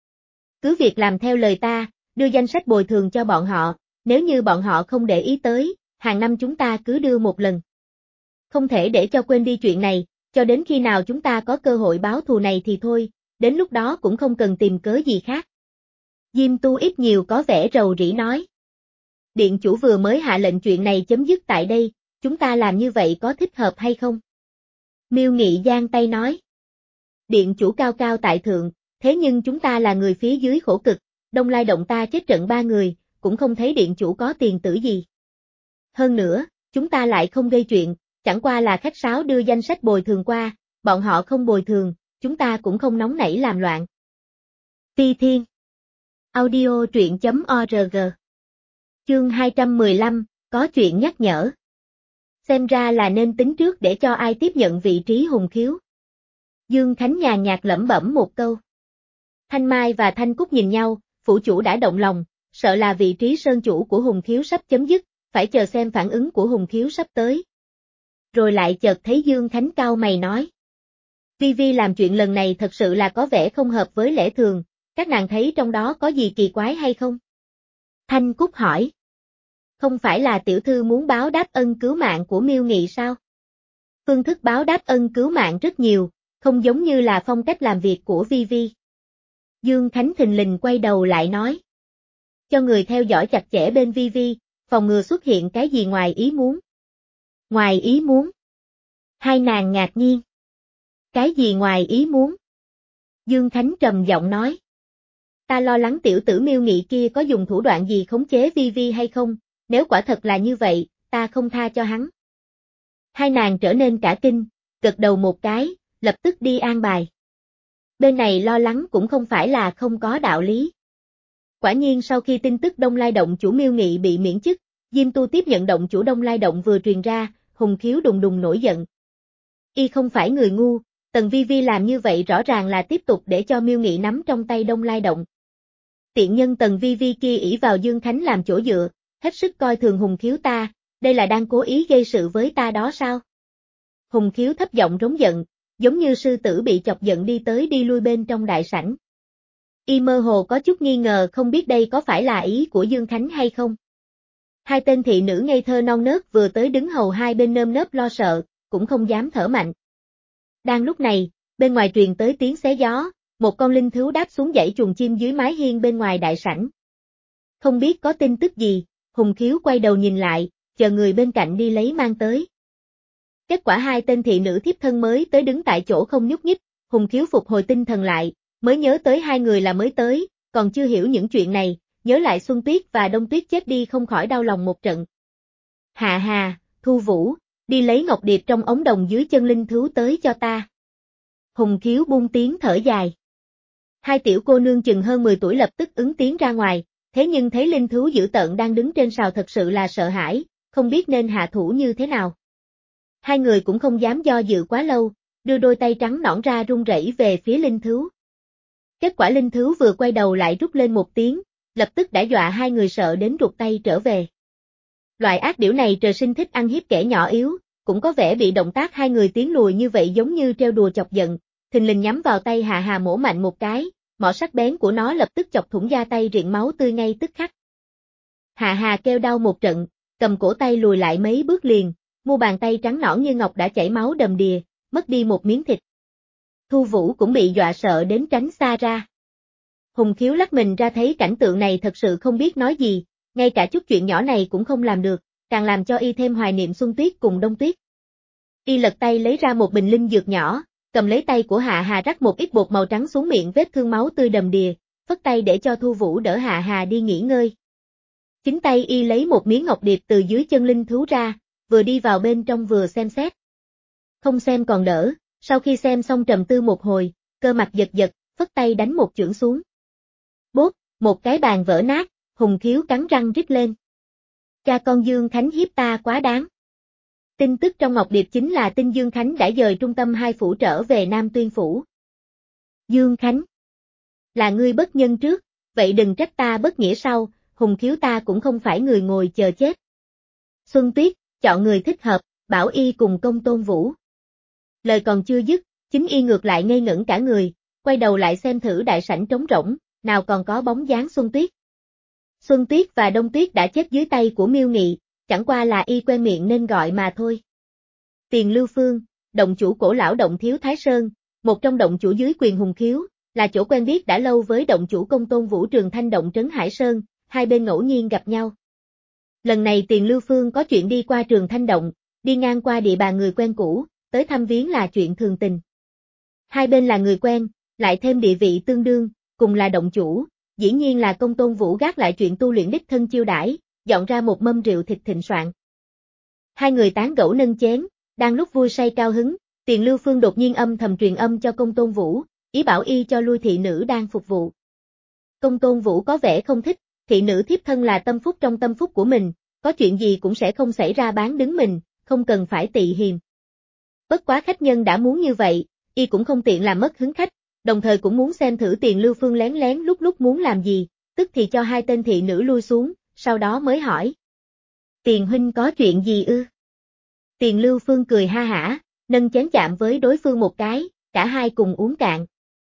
Speaker 1: Cứ việc làm theo lời ta, đưa danh sách bồi thường cho bọn họ, nếu như bọn họ không để ý tới, hàng năm chúng ta cứ đưa một lần. Không thể để cho quên đi chuyện này, cho đến khi nào chúng ta có cơ hội báo thù này thì thôi, đến lúc đó cũng không cần tìm cớ gì khác. Diêm Tu ít nhiều có vẻ rầu rĩ nói. Điện chủ vừa mới hạ lệnh chuyện này chấm dứt tại đây, chúng ta làm như vậy có thích hợp hay không? Miêu Nghị giang tay nói. Điện chủ cao cao tại thượng, thế nhưng chúng ta là người phía dưới khổ cực, Đông Lai Động ta chết trận ba người, cũng không thấy điện chủ có tiền tử gì. Hơn nữa, chúng ta lại không gây chuyện, chẳng qua là khách sáo đưa danh sách bồi thường qua, bọn họ không bồi thường, chúng ta cũng không nóng nảy làm loạn. Phi Thiên Audio truyện chấm org Chương hai trăm mười lăm, có chuyện nhắc nhở. Xem ra là nên tính trước để cho ai tiếp nhận vị trí hùng khiếu. Dương Khánh nhàn nhạt lẩm bẩm một câu. Thanh Mai và Thanh Cúc nhìn nhau, phủ chủ đã động lòng, sợ là vị trí sơn chủ của hùng khiếu sắp chấm dứt, phải chờ xem phản ứng của hùng khiếu sắp tới. Rồi lại chợt thấy Dương Khánh cau mày nói. Vi Vi làm chuyện lần này thật sự là có vẻ không hợp với lẽ thường, các nàng thấy trong đó có gì kỳ quái hay không? Thanh Cúc hỏi. Không phải là tiểu thư muốn báo đáp ân cứu mạng của Miêu Nghị sao? Phương thức báo đáp ân cứu mạng rất nhiều, không giống như là phong cách làm việc của Vi Vi. Dương Khánh thình lình quay đầu lại nói. Cho người theo dõi chặt chẽ bên Vi Vi, phòng ngừa xuất hiện cái gì ngoài ý muốn. Ngoài ý muốn? Hai nàng ngạc nhiên. Cái gì ngoài ý muốn? Dương Khánh trầm giọng nói. Ta lo lắng tiểu tử Miêu Nghị kia có dùng thủ đoạn gì khống chế Vi Vi hay không, nếu quả thật là như vậy, ta không tha cho hắn. Hai nàng trở nên cả kinh, gật đầu một cái, lập tức đi an bài. Bên này lo lắng cũng không phải là không có đạo lý. Quả nhiên sau khi tin tức Đông Lai Động chủ Miêu Nghị bị miễn chức, Diêm Tu tiếp nhận động chủ Đông Lai Động vừa truyền ra, hùng khiếu đùng đùng nổi giận. Y không phải người ngu, Tần Vi Vi làm như vậy rõ ràng là tiếp tục để cho Miêu Nghị nắm trong tay Đông Lai Động. Tiện nhân Tần Vi Vi kia ỷ vào Dương Khánh làm chỗ dựa, hết sức coi thường hùng khiếu ta, đây là đang cố ý gây sự với ta đó sao? Hùng khiếu thấp giọng rống giận, giống như sư tử bị chọc giận đi tới đi lui bên trong đại sảnh. Y mơ hồ có chút nghi ngờ không biết đây có phải là ý của Dương Khánh hay không. Hai tên thị nữ ngây thơ non nớt vừa tới đứng hầu hai bên nơm nớp lo sợ, cũng không dám thở mạnh. Đang lúc này, bên ngoài truyền tới tiếng xé gió, một con linh thú đáp xuống dãy chuồng chim dưới mái hiên bên ngoài đại sảnh. Không biết có tin tức gì, hùng khiếu quay đầu nhìn lại, chờ người bên cạnh đi lấy mang tới. Kết quả hai tên thị nữ thiếp thân mới tới đứng tại chỗ không nhúc nhích, hùng khiếu phục hồi tinh thần lại, mới nhớ tới hai người là mới tới, còn chưa hiểu những chuyện này, nhớ lại Xuân Tuyết và Đông Tuyết chết đi không khỏi đau lòng một trận. Hạ hà, Thu Vũ, đi lấy ngọc điệp trong ống đồng dưới chân linh thú tới cho ta. Hùng khiếu buông tiếng thở dài. Hai tiểu cô nương chừng hơn mười tuổi lập tức ứng tiếng ra ngoài, thế nhưng thấy linh thú dữ tợn đang đứng trên sào thật sự là sợ hãi, không biết nên hạ thủ như thế nào. Hai người cũng không dám do dự quá lâu, đưa đôi tay trắng nõn ra run rẩy về phía linh thú. Kết quả linh thứu vừa quay đầu lại rút lên một tiếng, lập tức đã dọa hai người sợ đến rụt tay trở về. Loại ác điểu này trời sinh thích ăn hiếp kẻ nhỏ yếu, cũng có vẻ bị động tác hai người tiến lùi như vậy giống như trêu đùa chọc giận, thình lình nhắm vào tay Hạ Hà mổ mạnh một cái, mỏ sắc bén của nó lập tức chọc thủng da tay riện máu tươi ngay tức khắc. Hạ Hà kêu đau một trận, cầm cổ tay lùi lại mấy bước liền, mu bàn tay trắng nõn như ngọc đã chảy máu đầm đìa, mất đi một miếng thịt. Thu Vũ cũng bị dọa sợ đến tránh xa ra. Hùng Khiếu lắc mình ra thấy cảnh tượng này thật sự không biết nói gì, ngay cả chút chuyện nhỏ này cũng không làm được, càng làm cho y thêm hoài niệm Xuân Tuyết cùng Đông Tuyết. Y lật tay lấy ra một bình linh dược nhỏ, cầm lấy tay của Hạ Hà rắc một ít bột màu trắng xuống miệng vết thương máu tươi đầm đìa, phất tay để cho Thu Vũ đỡ Hạ Hà đi nghỉ ngơi. Chính tay y lấy một miếng ngọc điệp từ dưới chân linh thú ra, vừa đi vào bên trong vừa xem xét. Không xem còn đỡ, sau khi xem xong trầm tư một hồi, cơ mặt giật giật, phất tay đánh một chưởng xuống. Bốp, một cái bàn vỡ nát, Hùng Khiếu cắn răng rít lên. Cha con Dương Khánh hiếp ta quá đáng. Tin tức trong ngọc điệp chính là tin Dương Khánh đã dời trung tâm hai phủ trở về Nam Tuyên phủ. Dương Khánh, là ngươi bất nhân trước, vậy đừng trách ta bất nghĩa sau, Hùng Khiếu ta cũng không phải người ngồi chờ chết. Xuân Tuyết, chọn người thích hợp, bảo y cùng Công Tôn Vũ. Lời còn chưa dứt, chính y ngược lại ngây ngẩn cả người, quay đầu lại xem thử đại sảnh trống rỗng, nào còn có bóng dáng Xuân Tuyết. Xuân Tuyết và Đông Tuyết đã chết dưới tay của Miêu Nghị, chẳng qua là y quen miệng nên gọi mà thôi. Tiền Lưu Phương, động chủ cổ lão động Thiếu Thái Sơn, một trong động chủ dưới quyền Hùng Khiếu, là chỗ quen biết đã lâu với động chủ Công Tôn Vũ Trường Thanh động trấn Hải Sơn, hai bên ngẫu nhiên gặp nhau. Lần này Tiền Lưu Phương có chuyện đi qua Trường Thanh động, đi ngang qua địa bàn người quen cũ, tới thăm viếng là chuyện thường tình. Hai bên là người quen, lại thêm địa vị tương đương, cùng là động chủ, dĩ nhiên là Công Tôn Vũ gác lại chuyện tu luyện đích thân chiêu đãi, dọn ra một mâm rượu thịt thịnh soạn. Hai người tán gẫu nâng chén, đang lúc vui say cao hứng, Tiền Lưu Phương đột nhiên âm thầm truyền âm cho Công Tôn Vũ, ý bảo y cho lui thị nữ đang phục vụ. Công Tôn Vũ có vẻ không thích, thị nữ thiếp thân là tâm phúc trong tâm phúc của mình, có chuyện gì cũng sẽ không xảy ra bán đứng mình, không cần phải tị hiềm. Bất quá khách nhân đã muốn như vậy, y cũng không tiện làm mất hứng khách, đồng thời cũng muốn xem thử Tiền Lưu Phương lén lén lúc lúc muốn làm gì, tức thì cho hai tên thị nữ lui xuống, sau đó mới hỏi. Tiền huynh có chuyện gì ư? Tiền Lưu Phương cười ha hả, nâng chén chạm với đối phương một cái, cả hai cùng uống cạn.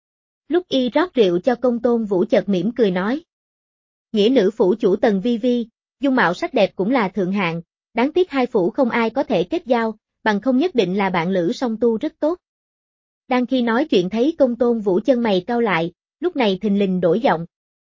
Speaker 1: Lúc y rót rượu cho Công Tôn Vũ chợt mỉm cười nói. Nghĩa nữ phủ chủ Tần Vi Vi, dung mạo sắc đẹp cũng là thượng hạng, đáng tiếc hai phủ không ai có thể kết giao, bằng không nhất định là bạn lữ song tu rất tốt. Đang khi nói chuyện thấy Công Tôn Vũ chân mày cau lại, lúc này thình lình đổi giọng.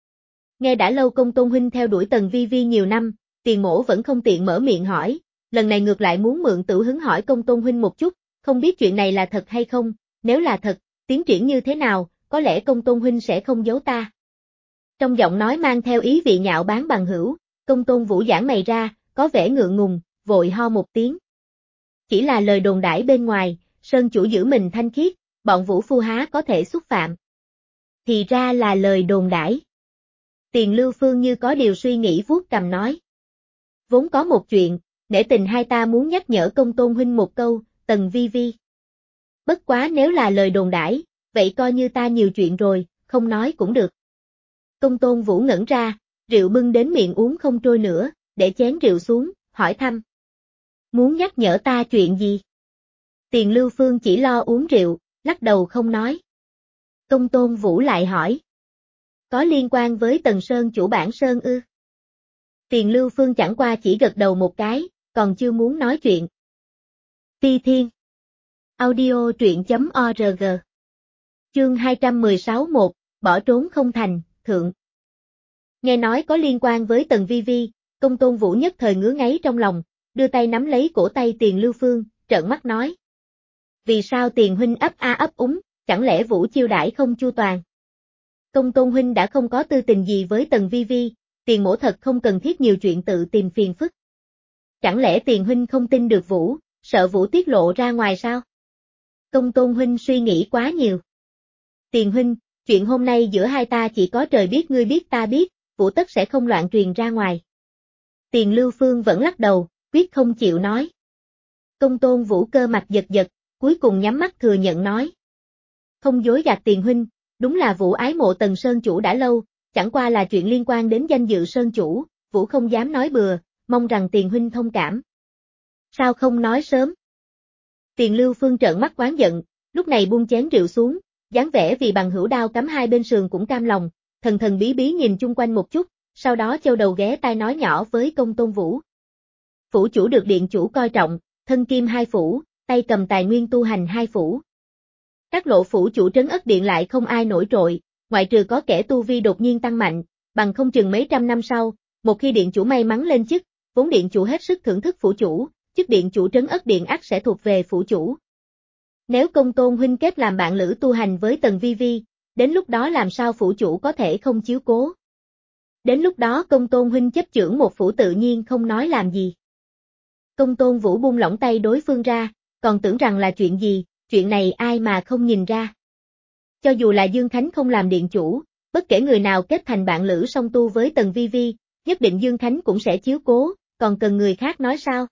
Speaker 1: Nghe đã lâu Công Tôn huynh theo đuổi Tần Vi Vi nhiều năm, Tiền mỗ vẫn không tiện mở miệng hỏi, lần này ngược lại muốn mượn tửu hứng hỏi Công Tôn huynh một chút, không biết chuyện này là thật hay không, nếu là thật, tiến triển như thế nào, có lẽ Công Tôn huynh sẽ không giấu ta. Trong giọng nói mang theo ý vị nhạo báng bằng hữu, Công Tôn Vũ giãn mày ra, có vẻ ngượng ngùng, vội ho một tiếng. Chỉ là lời đồn đãi bên ngoài, Sơn chủ giữ mình thanh khiết, bọn Vũ phu há có thể xúc phạm. Thì ra là lời đồn đãi. Tiền Lưu Phương như có điều suy nghĩ vuốt cằm nói. Vốn có một chuyện, nể tình hai ta muốn nhắc nhở Công Tôn huynh một câu, Tần Vi Vi. Bất quá nếu là lời đồn đãi, vậy coi như ta nhiều chuyện rồi, không nói cũng được. Công Tôn Vũ ngẩn ra, rượu bưng đến miệng uống không trôi nữa, để chén rượu xuống, hỏi thăm. Muốn nhắc nhở ta chuyện gì? Tiền Lưu Phương chỉ lo uống rượu, lắc đầu không nói. Công Tôn Vũ lại hỏi. Có liên quan với Tần Sơn chủ bản Sơn ư? Tiền Lưu Phương chẳng qua chỉ gật đầu một cái, còn chưa muốn nói chuyện. Ti Thiên Audio truyện chấm org Chương hai trăm mười sáu một, bỏ trốn không thành, thượng. Nghe nói có liên quan với Tần Vi Vi, Công Tôn Vũ nhất thời ngứa ngáy trong lòng, đưa tay nắm lấy cổ tay Tiền Lưu Phương, trợn mắt nói. Vì sao Tiền huynh ấp a ấp úng, chẳng lẽ Vũ chiêu đãi không chu toàn? Công Tôn huynh đã không có tư tình gì với Tần Vi Vi, Tiền mỗ thật không cần thiết nhiều chuyện tự tìm phiền phức. Chẳng lẽ Tiền huynh không tin được Vũ, sợ Vũ tiết lộ ra ngoài sao? Công Tôn huynh suy nghĩ quá nhiều. Tiền huynh, chuyện hôm nay giữa hai ta chỉ có trời biết ngươi biết ta biết, Vũ tất sẽ không loạn truyền ra ngoài. Tiền Lưu Phương vẫn lắc đầu, quyết không chịu nói. Công Tôn Vũ cơ mặt giật giật, cuối cùng nhắm mắt thừa nhận nói. Không dối gạt Tiền huynh, đúng là Vũ ái mộ Tần Sơn chủ đã lâu, chẳng qua là chuyện liên quan đến danh dự Sơn chủ, Vũ không dám nói bừa, mong rằng Tiền huynh thông cảm. Sao không nói sớm? Tiền Lưu Phương trợn mắt oán giận, lúc này buông chén rượu xuống, dáng vẻ vì bằng hữu đao cắm hai bên sườn cũng cam lòng, thần thần bí bí nhìn chung quanh một chút, sau đó châu đầu ghé tai nói nhỏ với Công Tôn Vũ. Phủ chủ được điện chủ coi trọng, thân kim hai phủ, tay cầm tài nguyên tu hành hai phủ. Các lộ phủ chủ trấn ất điện lại không ai nổi trội, ngoại trừ có kẻ tu vi đột nhiên tăng mạnh, bằng không chừng mấy trăm năm sau, một khi điện chủ may mắn lên chức, vốn điện chủ hết sức thưởng thức phủ chủ, chức điện chủ trấn ất điện ắt sẽ thuộc về phủ chủ. Nếu Công Tôn huynh kết làm bạn lữ tu hành với Tần Vi Vi, đến lúc đó làm sao phủ chủ có thể không chiếu cố. Đến lúc đó Công Tôn huynh chấp chưởng một phủ tự nhiên không nói làm gì. Công Tôn Vũ buông lỏng tay đối phương ra, còn tưởng rằng là chuyện gì, chuyện này ai mà không nhìn ra. Cho dù là Dương Khánh không làm điện chủ, bất kể người nào kết thành bạn lữ song tu với Tần Vi Vi, nhất định Dương Khánh cũng sẽ chiếu cố, còn cần người khác nói sao?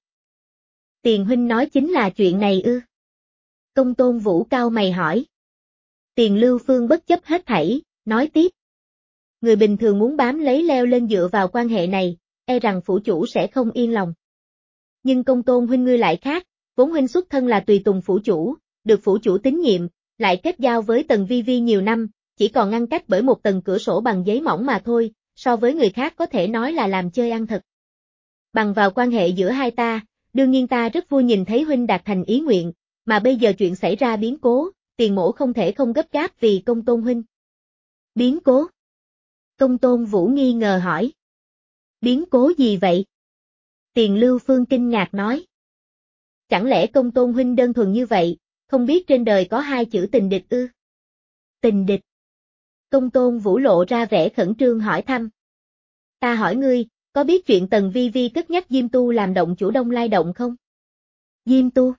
Speaker 1: Tiền huynh nói chính là chuyện này ư? Công Tôn Vũ cao mày hỏi. Tiền Lưu Phương bất chấp hết thảy, nói tiếp. Người bình thường muốn bám lấy leo lên dựa vào quan hệ này, e rằng phủ chủ sẽ không yên lòng. Nhưng Công Tôn huynh ngươi lại khác, vốn huynh xuất thân là tùy tùng phủ chủ, được phủ chủ tín nhiệm, lại kết giao với Tần Vi Vi nhiều năm, chỉ còn ngăn cách bởi một tầng cửa sổ bằng giấy mỏng mà thôi, so với người khác có thể nói là làm chơi ăn thật. Bằng vào quan hệ giữa hai ta, đương nhiên ta rất vui nhìn thấy huynh đạt thành ý nguyện, mà bây giờ chuyện xảy ra biến cố, Tiền mỗ không thể không gấp gáp vì Công Tôn huynh. Biến cố? Công Tôn Vũ nghi ngờ hỏi. Biến cố gì vậy? Tiền Lưu Phương kinh ngạc nói. Chẳng lẽ Công Tôn huynh đơn thuần như vậy, không biết trên đời có hai chữ tình địch ư? Tình địch. Công Tôn Vũ lộ ra vẻ khẩn trương hỏi thăm. Ta hỏi ngươi, có biết chuyện Tần Vi Vi cất nhắc Diêm Tu làm động chủ Đông Lai Động không? Diêm Tu.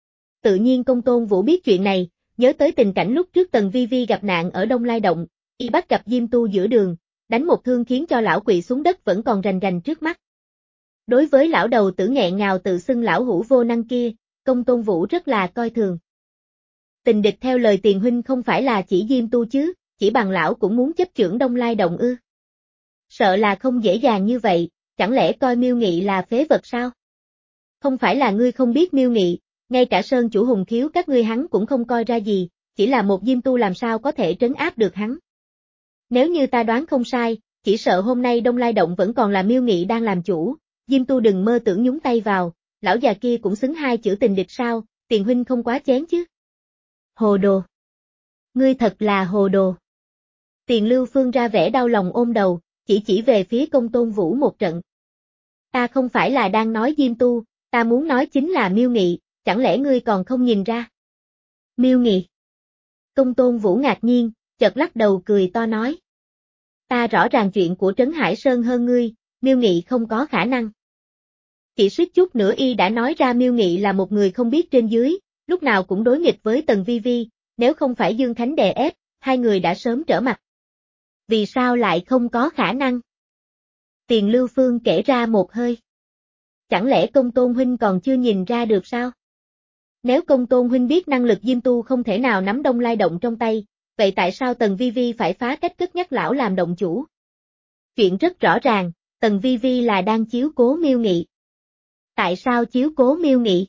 Speaker 1: Tự nhiên Công Tôn Vũ biết chuyện này, nhớ tới tình cảnh lúc trước Tần Vi Vi gặp nạn ở Đông Lai Động, y bắt gặp Diêm Tu giữa đường, đánh một thương khiến cho lão quỵ xuống đất vẫn còn rành rành trước mắt. Đối với lão đầu tử nghẹn ngào tự xưng lão hữu vô năng kia, Công Tôn Vũ rất là coi thường. Tình địch theo lời Tiền huynh không phải là chỉ Diêm Tu chứ, chỉ bằng lão cũng muốn chấp chưởng Đông Lai Động ư? Sợ là không dễ dàng như vậy, chẳng lẽ coi Miêu Nghị là phế vật sao? Không phải là ngươi không biết Miêu Nghị, ngay cả Sơn chủ Hùng Khiếu các ngươi hắn cũng không coi ra gì, chỉ là một Diêm Tu làm sao có thể trấn áp được hắn. Nếu như ta đoán không sai, chỉ sợ hôm nay Đông Lai Động vẫn còn là Miêu Nghị đang làm chủ, Diêm Tu đừng mơ tưởng nhúng tay vào, lão già kia cũng xứng hai chữ tình địch sao, Tiền huynh không quá chén chứ. Hồ đồ. Ngươi thật là hồ đồ. Tiền Lưu Phương ra vẻ đau lòng ôm đầu, chỉ chỉ về phía Công Tôn Vũ một trận. Ta không phải là đang nói Diêm Tu, ta muốn nói chính là Miêu Nghị, chẳng lẽ ngươi còn không nhìn ra? Miêu Nghị. Công Tôn Vũ ngạc nhiên, chợt lắc đầu cười to nói. Ta rõ ràng chuyện của Trấn Hải Sơn hơn ngươi, Miêu Nghị không có khả năng. Chỉ suýt chút nữa y đã nói ra Miêu Nghị là một người không biết trên dưới, lúc nào cũng đối nghịch với Tần Vi Vi, nếu không phải Dương Khánh đè ép, hai người đã sớm trở mặt. Vì sao lại không có khả năng? Tiền Lưu Phương kể ra một hơi. Chẳng lẽ Công Tôn huynh còn chưa nhìn ra được sao? Nếu Công Tôn huynh biết năng lực Diêm Tu không thể nào nắm Đông Lai Động trong tay, vậy tại sao Tần Vi Vi phải phá cách cất nhắc lão làm động chủ? Chuyện rất rõ ràng, Tần Vi Vi là đang chiếu cố Miêu Nghị. Tại sao chiếu cố Miêu Nghị?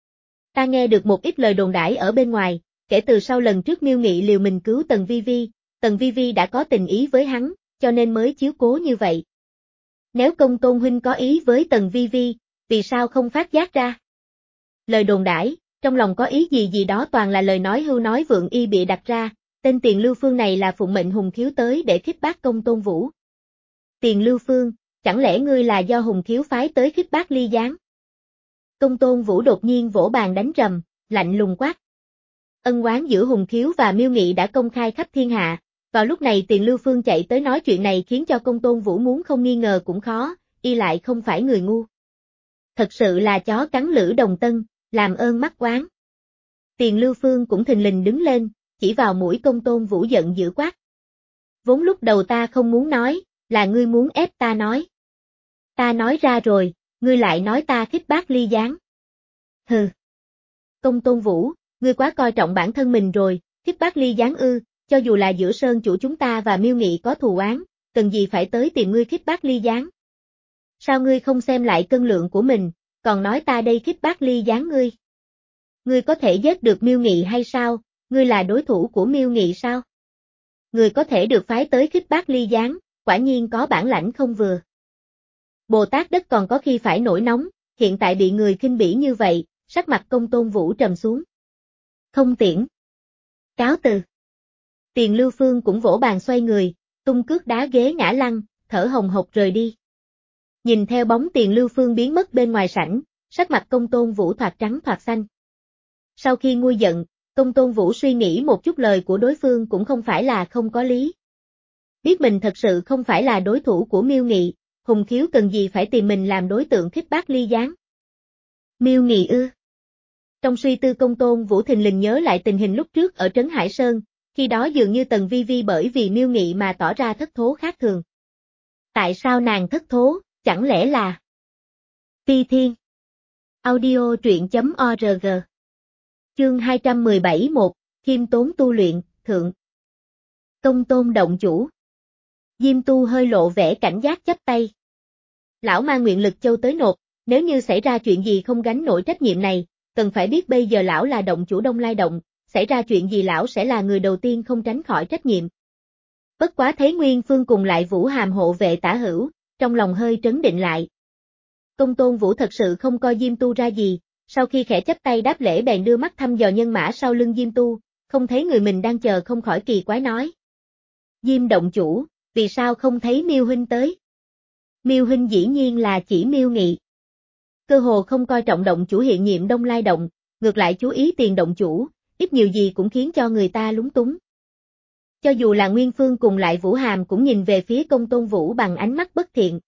Speaker 1: Ta nghe được một ít lời đồn đãi ở bên ngoài, kể từ sau lần trước Miêu Nghị liều mình cứu Tần Vi Vi, Tần Vi Vi đã có tình ý với hắn, cho nên mới chiếu cố như vậy. Nếu Công Tôn huynh có ý với Tần Vi Vi, vì sao không phát giác ra? Lời đồn đãi, trong lòng có ý gì gì đó toàn là lời nói hưu nói vượng y bịa đặt ra, tên Tiền Lưu Phương này là phụng mệnh Hùng Khiếu tới để khích bác Công Tôn Vũ. Tiền Lưu Phương, chẳng lẽ ngươi là do Hùng Khiếu phái tới khích bác Ly Gián? Công Tôn Vũ đột nhiên vỗ bàn đánh rầm, lạnh lùng quát. Ân oán giữa Hùng Khiếu và Miêu Nghị đã công khai khắp thiên hạ, vào lúc này Tiền Lưu Phương chạy tới nói chuyện này khiến cho Công Tôn Vũ muốn không nghi ngờ cũng khó, y lại không phải người ngu. Thật sự là chó cắn lưỡi đồng tân, làm ơn mắc oán. Tiền Lưu Phương cũng thình lình đứng lên, chỉ vào mũi Công Tôn Vũ giận dữ quát. Vốn lúc đầu ta không muốn nói, là ngươi muốn ép ta nói. Ta nói ra rồi, ngươi lại nói ta khích bác Ly Gián. Hừ. Công Tôn Vũ, ngươi quá coi trọng bản thân mình rồi, khích bác Ly Gián ư, cho dù là giữa sơn chủ chúng ta và Miêu Nghị có thù oán, cần gì phải tới tìm ngươi khích bác ly gián? Sao ngươi không xem lại cân lượng của mình, còn nói ta đây khích bác ly gián ngươi? Ngươi có thể giết được Miêu Nghị hay sao, ngươi là đối thủ của Miêu Nghị sao? Ngươi có thể được phái tới khích bác ly gián, quả nhiên có bản lãnh không vừa. Bồ Tát đất còn có khi phải nổi nóng, hiện tại bị người khinh bỉ như vậy, sắc mặt Công Tôn Vũ trầm xuống. Không tiễn. Cáo từ. Tiền Lưu Phương cũng vỗ bàn xoay người, tung cước đá ghế ngã lăn, thở hồng hộc rời đi. Nhìn theo bóng Tiền Lưu Phương biến mất bên ngoài sảnh, sắc mặt Công Tôn Vũ thoạt trắng thoạt xanh. Sau khi nguôi giận, Công Tôn Vũ suy nghĩ một chút lời của đối phương cũng không phải là không có lý. Biết mình thật sự không phải là đối thủ của Miêu Nghị, Hùng Khiếu cần gì phải tìm mình làm đối tượng khích bác ly gián. Miêu Nghị ư? Trong suy tư Công Tôn Vũ thình lình nhớ lại tình hình lúc trước ở Trấn Hải Sơn, khi đó dường như Tần Vi Vi bởi vì Miêu Nghị mà tỏ ra thất thố khác thường. Tại sao nàng thất thố, chẳng lẽ là Phi Thiên? Audio truyện chấm org. Chương hai trăm mười bảy một, khiêm tốn tu luyện, thượng. Công Tôn động chủ. Diêm Tu hơi lộ vẻ cảnh giác chắp tay. Lão mang nguyện lực châu tới nộp, nếu như xảy ra chuyện gì không gánh nổi trách nhiệm này, cần phải biết bây giờ lão là động chủ Đông Lai Động, xảy ra chuyện gì lão sẽ là người đầu tiên không tránh khỏi trách nhiệm. Bất quá thấy Nguyên Phương cùng lại Vũ Hàm hộ vệ Tả Hữu, trong lòng hơi trấn định lại. Công Tôn Vũ thật sự không coi Diêm Tu ra gì, sau khi khẽ chấp tay đáp lễ bèn đưa mắt thăm dò nhân mã sau lưng Diêm Tu, không thấy người mình đang chờ không khỏi kỳ quái nói. Diêm động chủ, vì sao không thấy Miêu huynh tới? Miêu huynh dĩ nhiên là chỉ Miêu Nghị. Cơ hồ không coi trọng động chủ hiện nhiệm Đông Lai Động, ngược lại chú ý Tiền động chủ, ít nhiều gì cũng khiến cho người ta lúng túng. Cho dù là Nguyên Phương cùng lại Vũ Hàm cũng nhìn về phía Công Tôn Vũ bằng ánh mắt bất thiện.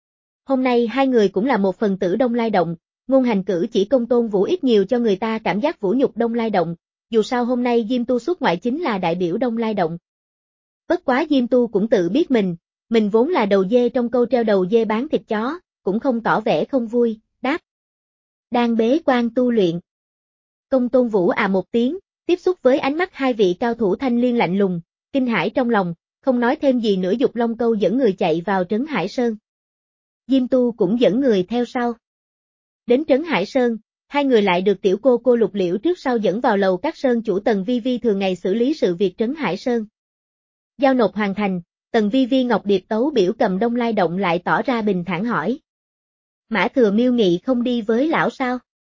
Speaker 1: Hôm nay hai người cũng là một phần tử Đông Lai Động, ngôn hành cử chỉ Công Tôn Vũ ít nhiều cho người ta cảm giác vũ nhục Đông Lai Động, dù sao hôm nay Diêm Tu xuất ngoại chính là đại biểu Đông Lai Động. Bất quá Diêm Tu cũng tự biết mình, mình vốn là đầu dê trong câu treo đầu dê bán thịt chó, cũng không tỏ vẻ không vui, đáp. Đang bế quan tu luyện. Công Tôn Vũ à một tiếng, tiếp xúc với ánh mắt hai vị cao thủ thanh liên lạnh lùng, kinh hãi trong lòng, không nói thêm gì nữa dục long câu dẫn người chạy vào Trấn Hải Sơn. Diêm Tu cũng dẫn người theo sau. Đến Trấn Hải Sơn, hai người lại được tiểu cô cô Lục Liễu trước sau dẫn vào lầu các sơn chủ Tần Vi Vi thường ngày xử lý sự việc Trấn Hải Sơn. Giao nộp hoàn thành, Tần Vi Vi Ngọc Điệp tấu biểu cầm Đông Lai Động lại tỏ ra bình thản hỏi. Mã Thừa Miêu Nghị không đi với lão sao?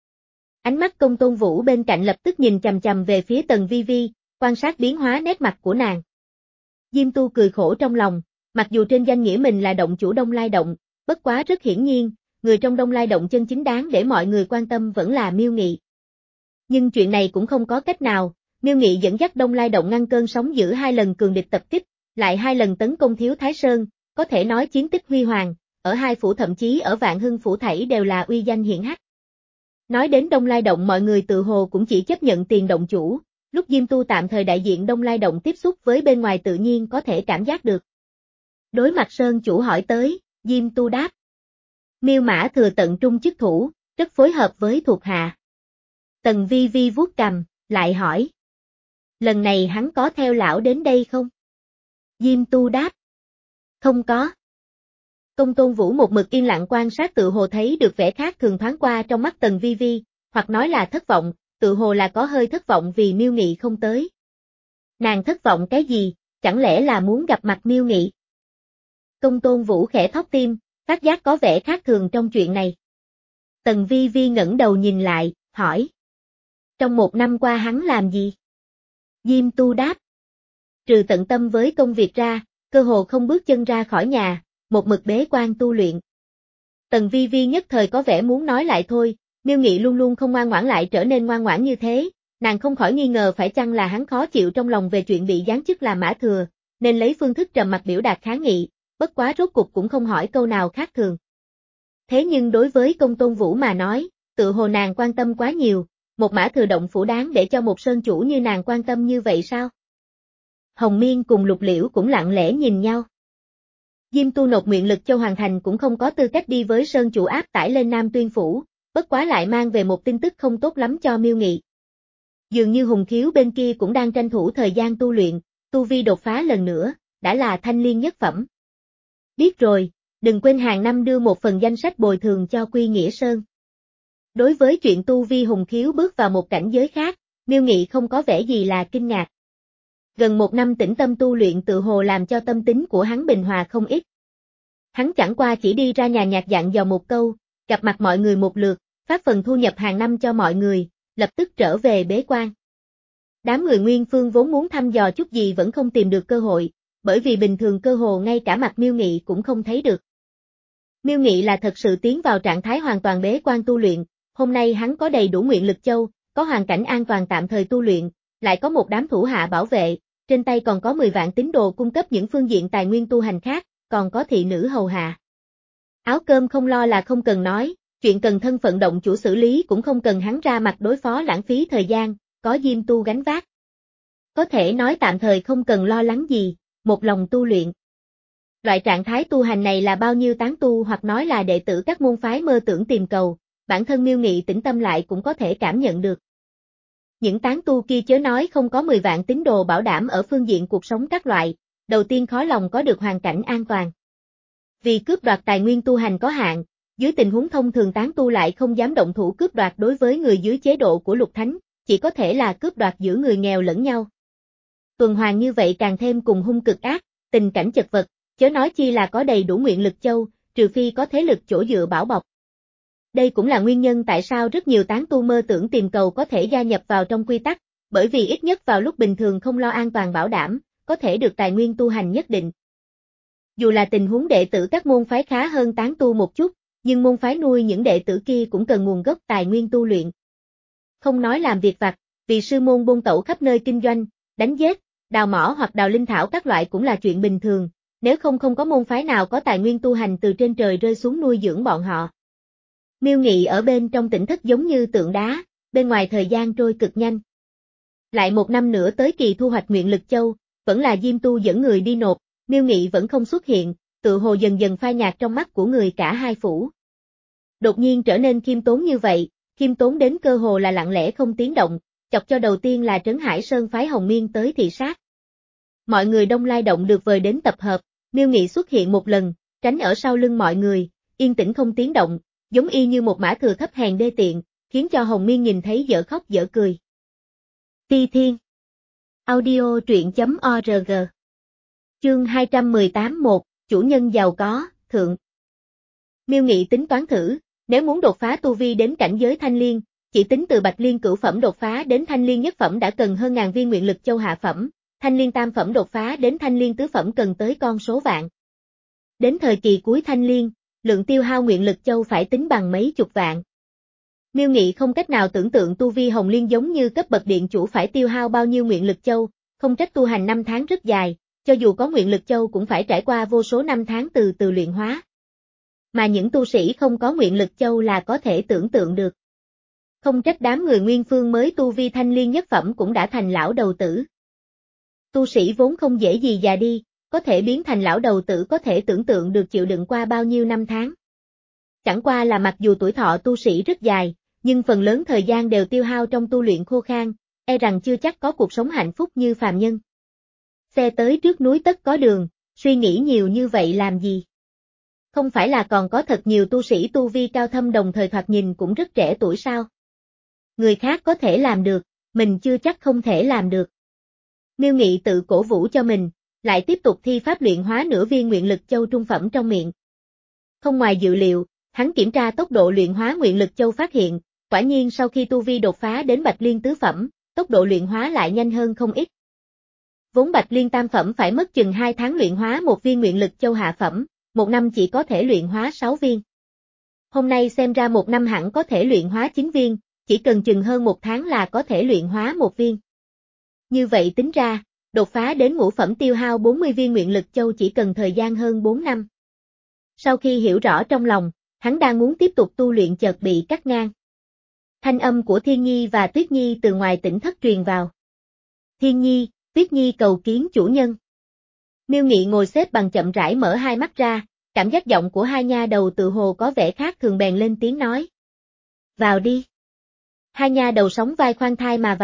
Speaker 1: Ánh mắt Công Tôn Vũ bên cạnh lập tức nhìn chằm chằm về phía Tần Vi Vi, quan sát biến hóa nét mặt của nàng. Diêm Tu cười khổ trong lòng, mặc dù trên danh nghĩa mình là động chủ Đông Lai Động, bất quá rất hiển nhiên, người trong Đông Lai Động chân chính đáng để mọi người quan tâm vẫn là Miêu Nghị. Nhưng chuyện này cũng không có cách nào, Miêu Nghị dẫn dắt Đông Lai Động ngăn cơn sóng dữ hai lần cường địch tập kích, lại hai lần tấn công Thiếu Thái Sơn, có thể nói chiến tích huy hoàng, ở hai phủ thậm chí ở Vạn Hưng phủ thảy đều là uy danh hiển hách. Nói đến Đông Lai Động mọi người tự hồ cũng chỉ chấp nhận Tiền động chủ, lúc Diêm Tu tạm thời đại diện Đông Lai Động tiếp xúc với bên ngoài tự nhiên có thể cảm giác được. Đối mặt Sơn chủ hỏi tới, Diêm Tu đáp. Miêu Mã Thừa tận trung chức thủ, rất phối hợp với thuộc hạ. Tần Vi Vi vuốt cằm, lại hỏi. Lần này hắn có theo lão đến đây không? Diêm Tu đáp. Không có. Công Tôn Vũ một mực yên lặng quan sát tự hồ thấy được vẻ khác thường thoáng qua trong mắt Tần Vi Vi, hoặc nói là thất vọng, tự hồ là có hơi thất vọng vì Miêu Nghị không tới. Nàng thất vọng cái gì, chẳng lẽ là muốn gặp mặt Miêu Nghị? Công Tôn Vũ khẽ thót tim, phát giác có vẻ khác thường trong chuyện này. Tần Vi Vi ngẩng đầu nhìn lại, hỏi. Trong một năm qua hắn làm gì? Diêm Tu đáp. Trừ tận tâm với công việc ra, cơ hồ không bước chân ra khỏi nhà, một mực bế quan tu luyện. Tần Vi Vi nhất thời có vẻ muốn nói lại thôi, Miêu Nghị luôn luôn không ngoan ngoãn lại trở nên ngoan ngoãn như thế, nàng không khỏi nghi ngờ phải chăng là hắn khó chịu trong lòng về chuyện bị giáng chức làm Mã Thừa, nên lấy phương thức trầm mặc biểu đạt kháng nghị, bất quá rốt cục cũng không hỏi câu nào khác thường. Thế nhưng đối với Công Tôn Vũ mà nói, tự hồ nàng quan tâm quá nhiều, một Mã Thừa động phủ đáng để cho một sơn chủ như nàng quan tâm như vậy sao? Hồng Miên cùng Lục Liễu cũng lặng lẽ nhìn nhau. Diêm Tu nộp nguyện lực châu hoàn thành cũng không có tư cách đi với sơn chủ áp tải lên Nam Tuyên phủ, bất quá lại mang về một tin tức không tốt lắm cho Miêu Nghị. Dường như Hùng Khiếu bên kia cũng đang tranh thủ thời gian tu luyện, tu vi đột phá lần nữa, đã là thanh liên nhất phẩm. Biết rồi, đừng quên hàng năm đưa một phần danh sách bồi thường cho Quy Nghĩa Sơn. Đối với chuyện tu vi Hùng Khiếu bước vào một cảnh giới khác, Miêu Nghị không có vẻ gì là kinh ngạc. Gần một năm tĩnh tâm tu luyện tự hồ làm cho tâm tính của hắn bình hòa không ít. Hắn chẳng qua chỉ đi ra nhà nhạc dặn dò một câu, gặp mặt mọi người một lượt, phát phần thu nhập hàng năm cho mọi người, lập tức trở về bế quan. Đám người Nguyên Phương vốn muốn thăm dò chút gì vẫn không tìm được cơ hội, bởi vì bình thường cơ hồ ngay cả mặt Miêu Nghị cũng không thấy được. Miêu Nghị là thật sự tiến vào trạng thái hoàn toàn bế quan tu luyện, hôm nay hắn có đầy đủ nguyện lực châu, có hoàn cảnh an toàn tạm thời tu luyện, lại có một đám thủ hạ bảo vệ, trên tay còn có mười vạn tín đồ cung cấp những phương diện tài nguyên tu hành khác, còn có thị nữ hầu hạ. Áo cơm không lo là không cần nói, chuyện cần thân phận động chủ xử lý cũng không cần hắn ra mặt đối phó lãng phí thời gian, có Diêm Tu gánh vác. Có thể nói tạm thời không cần lo lắng gì, một lòng tu luyện. Loại trạng thái tu hành này là bao nhiêu tán tu hoặc nói là đệ tử các môn phái mơ tưởng tìm cầu, bản thân Miêu Nghị tĩnh tâm lại cũng có thể cảm nhận được. Những tán tu kia chớ nói không có mười vạn tín đồ bảo đảm ở phương diện cuộc sống các loại, đầu tiên khó lòng có được hoàn cảnh an toàn. Vì cướp đoạt tài nguyên tu hành có hạn, dưới tình huống thông thường tán tu lại không dám động thủ cướp đoạt đối với người dưới chế độ của Lục Thánh, chỉ có thể là cướp đoạt giữa người nghèo lẫn nhau. Tuần hoàn như vậy càng thêm cùng hung cực ác, tình cảnh chật vật, chớ nói chi là có đầy đủ nguyện lực châu, trừ phi có thế lực chỗ dựa bảo bọc. Đây cũng là nguyên nhân tại sao rất nhiều tán tu mơ tưởng tìm cầu có thể gia nhập vào trong quy tắc, bởi vì ít nhất vào lúc bình thường không lo an toàn bảo đảm, có thể được tài nguyên tu hành nhất định. Dù là tình huống đệ tử các môn phái khá hơn tán tu một chút, nhưng môn phái nuôi những đệ tử kia cũng cần nguồn gốc tài nguyên tu luyện. Không nói làm việc vặt, vì sư môn buôn tẩu khắp nơi kinh doanh, đánh giết, đào mỏ hoặc đào linh thảo các loại cũng là chuyện bình thường, nếu không không có môn phái nào có tài nguyên tu hành từ trên trời rơi xuống nuôi dưỡng bọn họ. Miêu Nghị ở bên trong tỉnh thất giống như tượng đá, bên ngoài thời gian trôi cực nhanh. Lại một năm nữa tới kỳ thu hoạch nguyện lực châu, vẫn là Diêm Tu dẫn người đi nộp, Miêu Nghị vẫn không xuất hiện, tự hồ dần dần phai nhạt trong mắt của người cả hai phủ. Đột nhiên trở nên khiêm tốn như vậy, khiêm tốn đến cơ hồ là lặng lẽ không tiếng động, chọc cho đầu tiên là Trấn Hải Sơn phái Hồng Miên tới thị sát. Mọi người đông lai động được vời đến tập hợp, Miêu Nghị xuất hiện một lần, tránh ở sau lưng mọi người, yên tĩnh không tiếng động, giống y như một mã thừa thấp hèn đê tiện, khiến cho Hồng Miên nhìn thấy dở khóc dở cười. Ti Thiên Audio truyện chấm org Chương hai trăm mười tám một, chủ nhân giàu có, thượng. Miêu Nghị tính toán thử, nếu muốn đột phá tu vi đến cảnh giới thanh liên, chỉ tính từ bạch liên cửu phẩm đột phá đến thanh liên nhất phẩm đã cần hơn ngàn viên nguyện lực châu hạ phẩm, thanh liên tam phẩm đột phá đến thanh liên tứ phẩm cần tới con số vạn. Đến thời kỳ cuối thanh liên, lượng tiêu hao nguyện lực châu phải tính bằng mấy chục vạn. Miêu Nghị không cách nào tưởng tượng tu vi hồng liên giống như cấp bậc điện chủ phải tiêu hao bao nhiêu nguyện lực châu, không trách tu hành năm tháng rất dài, cho dù có nguyện lực châu cũng phải trải qua vô số năm tháng từ từ luyện hóa. Mà những tu sĩ không có nguyện lực châu là có thể tưởng tượng được. Không trách đám người Nguyên Phương mới tu vi thanh liên nhất phẩm cũng đã thành lão đầu tử. Tu sĩ vốn không dễ gì già đi, có thể biến thành lão đầu tử có thể tưởng tượng được chịu đựng qua bao nhiêu năm tháng. Chẳng qua là mặc dù tuổi thọ tu sĩ rất dài, nhưng phần lớn thời gian đều tiêu hao trong tu luyện khô khan, e rằng chưa chắc có cuộc sống hạnh phúc như phàm nhân. Xe tới trước núi tất có đường, suy nghĩ nhiều như vậy làm gì? Không phải là còn có thật nhiều tu sĩ tu vi cao thâm đồng thời thoạt nhìn cũng rất trẻ tuổi sao? Người khác có thể làm được, mình chưa chắc không thể làm được. Miêu Nghị tự cổ vũ cho mình, lại tiếp tục thi pháp luyện hóa nửa viên nguyện lực châu trung phẩm trong miệng. Không ngoài dự liệu, hắn kiểm tra tốc độ luyện hóa nguyện lực châu phát hiện, quả nhiên sau khi tu vi đột phá đến bạch liên tứ phẩm, tốc độ luyện hóa lại nhanh hơn không ít. Vốn bạch liên tam phẩm phải mất chừng hai tháng luyện hóa một viên nguyện lực châu hạ phẩm, một năm chỉ có thể luyện hóa sáu viên. Hôm nay xem ra một năm hẳn có thể luyện hóa chín viên, chỉ cần chừng hơn một tháng là có thể luyện hóa một viên. Như vậy tính ra, đột phá đến ngũ phẩm tiêu hao bốn mươi viên nguyện lực châu chỉ cần thời gian hơn bốn năm. Sau khi hiểu rõ trong lòng, hắn đang muốn tiếp tục tu luyện chợt bị cắt ngang. Thanh âm của Thiên Nhi và Tuyết Nhi từ ngoài tỉnh thất truyền vào. Thiên Nhi, Tuyết Nhi cầu kiến chủ nhân. Miêu Nghị ngồi xếp bằng chậm rãi mở hai mắt ra, cảm giác giọng của hai nha đầu tự hồ có vẻ khác thường bèn lên tiếng nói. Vào đi. Hai nha đầu sóng vai khoan thai mà vào,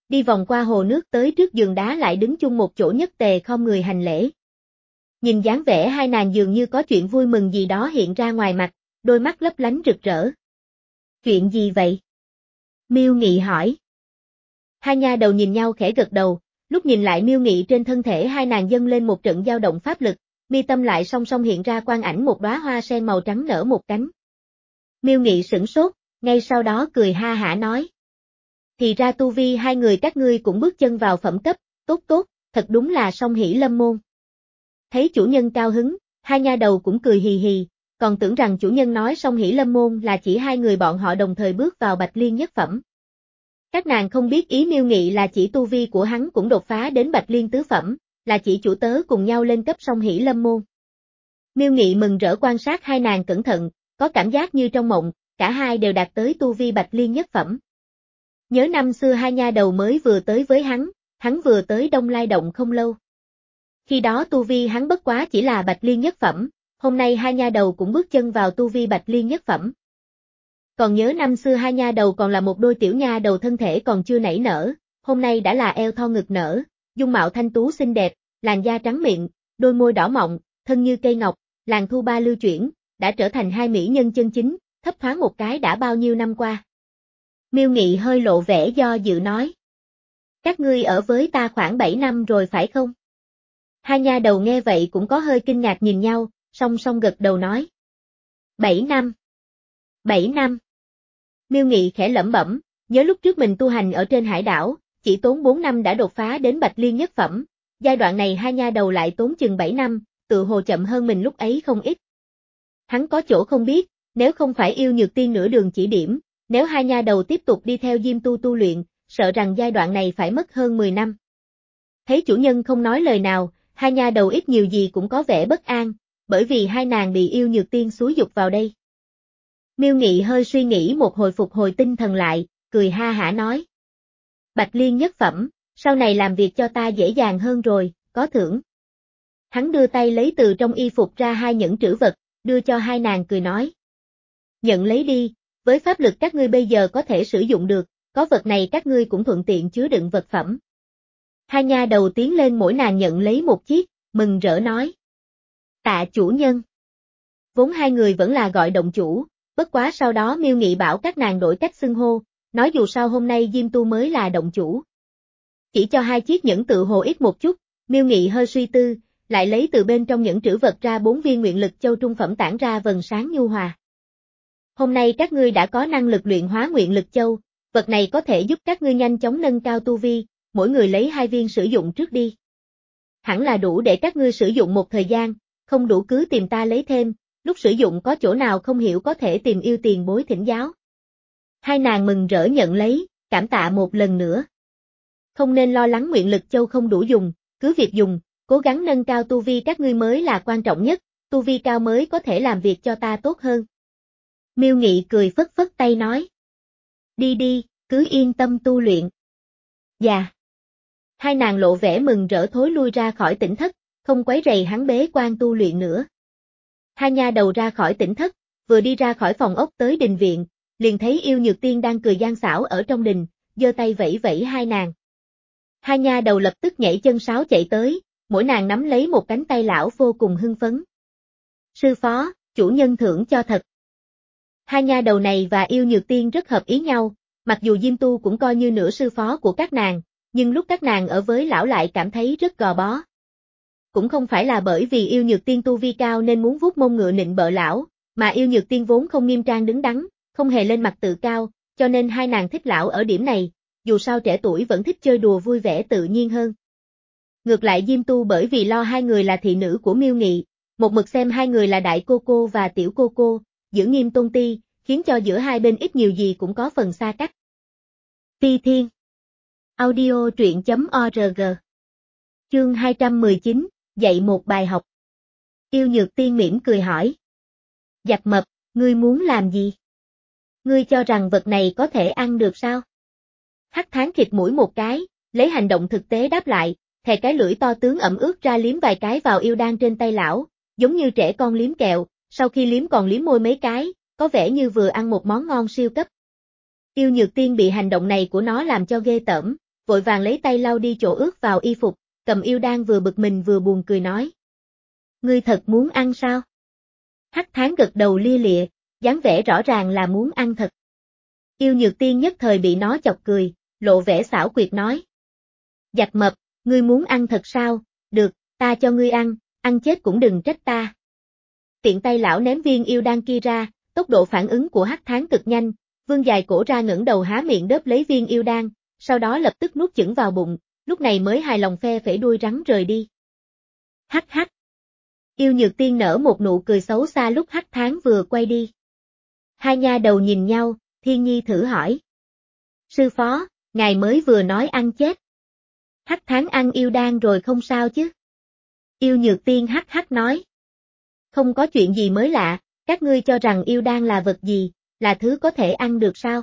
Speaker 1: đi vòng qua hồ nước tới trước giường đá lại đứng chung một chỗ nhất tề khom người hành lễ. Nhìn dáng vẻ hai nàng dường như có chuyện vui mừng gì đó hiện ra ngoài mặt, đôi mắt lấp lánh rực rỡ. Chuyện gì vậy? Miêu Nghị hỏi. Hai nha đầu nhìn nhau khẽ gật đầu, lúc nhìn lại Miêu Nghị trên thân thể hai nàng dâng lên một trận dao động pháp lực, mi tâm lại song song hiện ra quang ảnh một đóa hoa sen màu trắng nở một cánh. Miêu Nghị sửng sốt, ngay sau đó cười ha hả nói. Thì ra tu vi hai người các ngươi cũng bước chân vào phẩm cấp, tốt tốt, thật đúng là song hỷ lâm môn. Thấy chủ nhân cao hứng, hai nha đầu cũng cười hì hì, còn tưởng rằng chủ nhân nói song hỷ lâm môn là chỉ hai người bọn họ đồng thời bước vào Bạch Liên nhất phẩm. Các nàng không biết ý Miêu Nghị là chỉ tu vi của hắn cũng đột phá đến Bạch Liên tứ phẩm, là chỉ chủ tớ cùng nhau lên cấp song hỷ lâm môn. Miêu Nghị mừng rỡ quan sát hai nàng cẩn thận, có cảm giác như trong mộng, cả hai đều đạt tới tu vi Bạch Liên nhất phẩm. Nhớ năm xưa hai nha đầu mới vừa tới với hắn, hắn vừa tới Đông Lai Động không lâu. Khi đó tu vi hắn bất quá chỉ là Bạch Liên nhất phẩm, hôm nay hai nha đầu cũng bước chân vào tu vi Bạch Liên nhất phẩm. Còn nhớ năm xưa hai nha đầu còn là một đôi tiểu nha đầu thân thể còn chưa nảy nở, hôm nay đã là eo thon ngực nở, dung mạo thanh tú xinh đẹp, làn da trắng miệng, đôi môi đỏ mọng, thân như cây ngọc, làn thu ba lưu chuyển, đã trở thành hai mỹ nhân chân chính, thấp thoáng một cái đã bao nhiêu năm qua. Miêu Nghị hơi lộ vẻ do dự nói. Các ngươi ở với ta khoảng bảy năm rồi phải không? Hai nha đầu nghe vậy cũng có hơi kinh ngạc nhìn nhau, song song gật đầu nói. Bảy năm. Bảy năm. Miêu Nghị khẽ lẩm bẩm, nhớ lúc trước mình tu hành ở trên hải đảo, chỉ tốn bốn năm đã đột phá đến Bạch Liên nhất phẩm, giai đoạn này hai nha đầu lại tốn chừng bảy năm, tự hồ chậm hơn mình lúc ấy không ít. Hắn có chỗ không biết, nếu không phải yêu nhược tiên nửa đường chỉ điểm, nếu hai nha đầu tiếp tục đi theo Diêm Tu tu luyện, sợ rằng giai đoạn này phải mất hơn mười năm. Thấy chủ nhân không nói lời nào, hai nha đầu ít nhiều gì cũng có vẻ bất an, bởi vì hai nàng bị yêu nhược tiên xúi dục vào đây. Miêu Nghị hơi suy nghĩ một hồi phục hồi tinh thần lại, cười ha hả nói. Bạch Liên nhất phẩm, sau này làm việc cho ta dễ dàng hơn rồi, có thưởng. Hắn đưa tay lấy từ trong y phục ra hai nhẫn trữ vật, đưa cho hai nàng cười nói. Nhận lấy đi, với pháp lực các ngươi bây giờ có thể sử dụng được, có vật này các ngươi cũng thuận tiện chứa đựng vật phẩm. Hai nha đầu tiến lên mỗi nàng nhận lấy một chiếc, mừng rỡ nói. Tạ chủ nhân. Vốn hai người vẫn là gọi động chủ, bất quá sau đó Miêu Nghị bảo các nàng đổi cách xưng hô, nói dù sao hôm nay Diêm Tu mới là động chủ. Chỉ cho hai chiếc nhẫn tự hồ ít một chút, Miêu Nghị hơi suy tư, lại lấy từ bên trong nhẫn trữ vật ra bốn viên nguyện lực châu trung phẩm tản ra vầng sáng nhu hòa. Hôm nay các ngươi đã có năng lực luyện hóa nguyện lực châu, vật này có thể giúp các ngươi nhanh chóng nâng cao tu vi, mỗi người lấy hai viên sử dụng trước đi. Hẳn là đủ để các ngươi sử dụng một thời gian, không đủ cứ tìm ta lấy thêm, lúc sử dụng có chỗ nào không hiểu có thể tìm yêu tiền bối thỉnh giáo. Hai nàng mừng rỡ nhận lấy, cảm tạ một lần nữa. Không nên lo lắng nguyện lực châu không đủ dùng, cứ việc dùng, cố gắng nâng cao tu vi các ngươi mới là quan trọng nhất, tu vi cao mới có thể làm việc cho ta tốt hơn. Miêu Nghị cười phất phất tay nói. Đi đi, cứ yên tâm tu luyện. Dạ. Hai nàng lộ vẻ mừng rỡ thối lui ra khỏi tỉnh thất, không quấy rầy hắn bế quan tu luyện nữa. Hai nha đầu ra khỏi tỉnh thất, vừa đi ra khỏi phòng ốc tới đình viện, liền thấy yêu nhược tiên đang cười gian xảo ở trong đình, giơ tay vẫy vẫy hai nàng. Hai nha đầu lập tức nhảy chân sáo chạy tới, mỗi nàng nắm lấy một cánh tay lão vô cùng hưng phấn. Sư phó, chủ nhân thưởng cho thật. Hai nha đầu này và yêu nhược tiên rất hợp ý nhau, mặc dù Diêm Tu cũng coi như nửa sư phó của các nàng, nhưng lúc các nàng ở với lão lại cảm thấy rất gò bó. Cũng không phải là bởi vì yêu nhược tiên tu vi cao nên muốn vuốt mông ngựa nịnh bợ lão, mà yêu nhược tiên vốn không nghiêm trang đứng đắn, không hề lên mặt tự cao, cho nên hai nàng thích lão ở điểm này, dù sao trẻ tuổi vẫn thích chơi đùa vui vẻ tự nhiên hơn. Ngược lại Diêm Tu bởi vì lo hai người là thị nữ của Miêu Nghị, một mực xem hai người là đại cô cô và tiểu cô cô, giữ nghiêm tôn ti, khiến cho giữa hai bên ít nhiều gì cũng có phần xa cách. Phi Thiên Audio truyện chấm org Chương hai trăm mười chín, dạy một bài học. Yêu nhược tiên mỉm cười hỏi. Giặc mập, ngươi muốn làm gì? Ngươi cho rằng vật này có thể ăn được sao? Hắc Thán khịt mũi một cái, lấy hành động thực tế đáp lại, thè cái lưỡi to tướng ẩm ướt ra liếm vài cái vào yêu đan trên tay lão, giống như trẻ con liếm kẹo, sau khi liếm còn liếm môi mấy cái, có vẻ như vừa ăn một món ngon siêu cấp. Yêu nhược tiên bị hành động này của nó làm cho ghê tởm, vội vàng lấy tay lau đi chỗ ướt vào y phục, cầm yêu đan vừa bực mình vừa buồn cười nói. Ngươi thật muốn ăn sao? Hắc Tháng gật đầu lia lịa, dáng vẻ rõ ràng là muốn ăn thật. Yêu Nhược Tiên nhất thời bị nó chọc cười, lộ vẻ xảo quyệt nói. Giặc mập, ngươi muốn ăn thật sao? Được, ta cho ngươi ăn, ăn chết cũng đừng trách ta. Tiện tay lão ném viên yêu đan kia ra, tốc độ phản ứng của Hắc Tháng cực nhanh, vươn dài cổ ra ngẩng đầu há miệng đớp lấy viên yêu đan, sau đó lập tức nuốt chửng vào bụng, lúc này mới hài lòng phe phẩy đuôi rắn rời đi. Hắc hắc. Yêu Nhược Tiên nở một nụ cười xấu xa lúc Hắc Tháng vừa quay đi. Hai nha đầu nhìn nhau, Thiên Nhi thử hỏi. Sư phó, ngài mới vừa nói ăn chết. Hắc Tháng ăn yêu đan rồi không sao chứ? Yêu Nhược Tiên hắc hắc nói. Không có chuyện gì mới lạ, các ngươi cho rằng yêu đan là vật gì, là thứ có thể ăn được sao?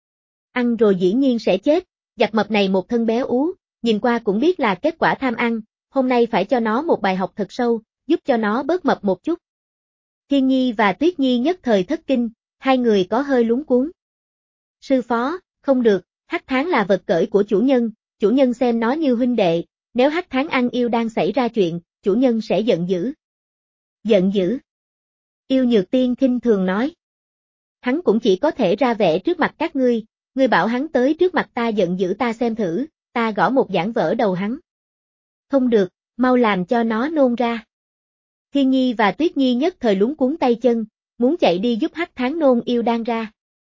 Speaker 1: Ăn rồi dĩ nhiên sẽ chết, giặc mập này một thân béo ú, nhìn qua cũng biết là kết quả tham ăn, hôm nay phải cho nó một bài học thật sâu, giúp cho nó bớt mập một chút. Thiên Nhi và Tuyết Nhi nhất thời thất kinh, hai người có hơi lúng cuống. Sư phó, không được, Hắc Tháng là vật cởi của chủ nhân, chủ nhân xem nó như huynh đệ, nếu Hắc Tháng ăn yêu đan xảy ra chuyện, chủ nhân sẽ giận dữ. Giận dữ. Yêu Nhược Tiên khinh thường nói. Hắn cũng chỉ có thể ra vẻ trước mặt các ngươi, ngươi bảo hắn tới trước mặt ta giận dữ ta xem thử, ta gõ một giảng vỡ đầu hắn. Không được, mau làm cho nó nôn ra. Thiên Nhi và Tuyết Nhi nhất thời lúng cuốn tay chân, muốn chạy đi giúp Hắc Tháng nôn yêu đan ra.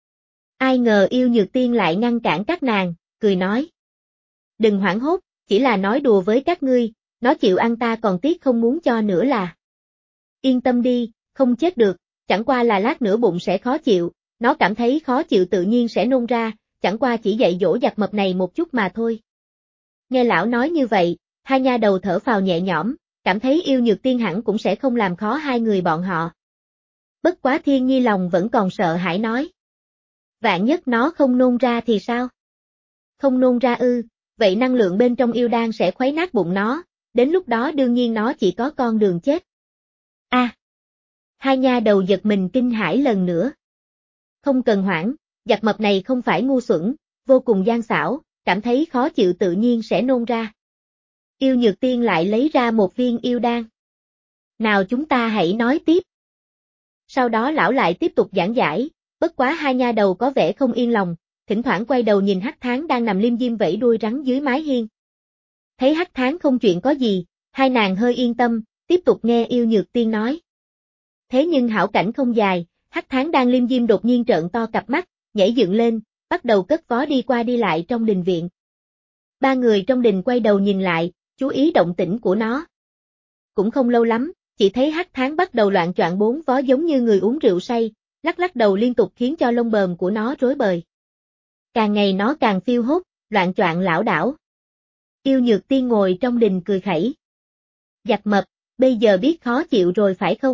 Speaker 1: Ai ngờ Yêu Nhược Tiên lại ngăn cản các nàng, cười nói. Đừng hoảng hốt, chỉ là nói đùa với các ngươi, nó chịu ăn ta còn tiếc không muốn cho nữa là. Yên tâm đi, không chết được, chẳng qua là lát nữa bụng sẽ khó chịu, nó cảm thấy khó chịu tự nhiên sẽ nôn ra, chẳng qua chỉ dạy dỗ giặc mập này một chút mà thôi. Nghe lão nói như vậy, hai nha đầu thở phào nhẹ nhõm, cảm thấy Yêu Nhược Tiên hẳn cũng sẽ không làm khó hai người bọn họ. Bất quá Thiên Nhi lòng vẫn còn sợ hãi nói. Vạn nhất nó không nôn ra thì sao? Không nôn ra ư, vậy năng lượng bên trong yêu đan sẽ khuấy nát bụng nó, đến lúc đó đương nhiên nó chỉ có con đường chết. A. À, hai nha đầu giật mình kinh hãi lần nữa. Không cần hoảng, giặc mập này không phải ngu xuẩn, vô cùng gian xảo, cảm thấy khó chịu tự nhiên sẽ nôn ra. Yêu Nhược Tiên lại lấy ra một viên yêu đan. Nào chúng ta hãy nói tiếp. Sau đó lão lại tiếp tục giảng giải, bất quá hai nha đầu có vẻ không yên lòng, thỉnh thoảng quay đầu nhìn Hắc Tháng đang nằm liêm diêm vẫy đuôi rắn dưới mái hiên. Thấy Hắc Tháng không chuyện có gì, hai nàng hơi yên tâm, tiếp tục nghe Yêu Nhược Tiên nói. Thế nhưng hảo cảnh không dài, Hắc Tháng đang liêm diêm đột nhiên trợn to cặp mắt, nhảy dựng lên, bắt đầu cất vó đi qua đi lại trong đình viện. Ba người trong đình quay đầu nhìn lại, chú ý động tĩnh của nó. Cũng không lâu lắm, chỉ thấy Hắc Tháng bắt đầu loạn choạng bốn vó giống như người uống rượu say, lắc lắc đầu liên tục khiến cho lông bờm của nó rối bời. Càng ngày nó càng phiêu hốt, loạn choạng lảo đảo. Yêu Nhược Tiên ngồi trong đình cười khẩy. Giặc mập, bây giờ biết khó chịu rồi phải không?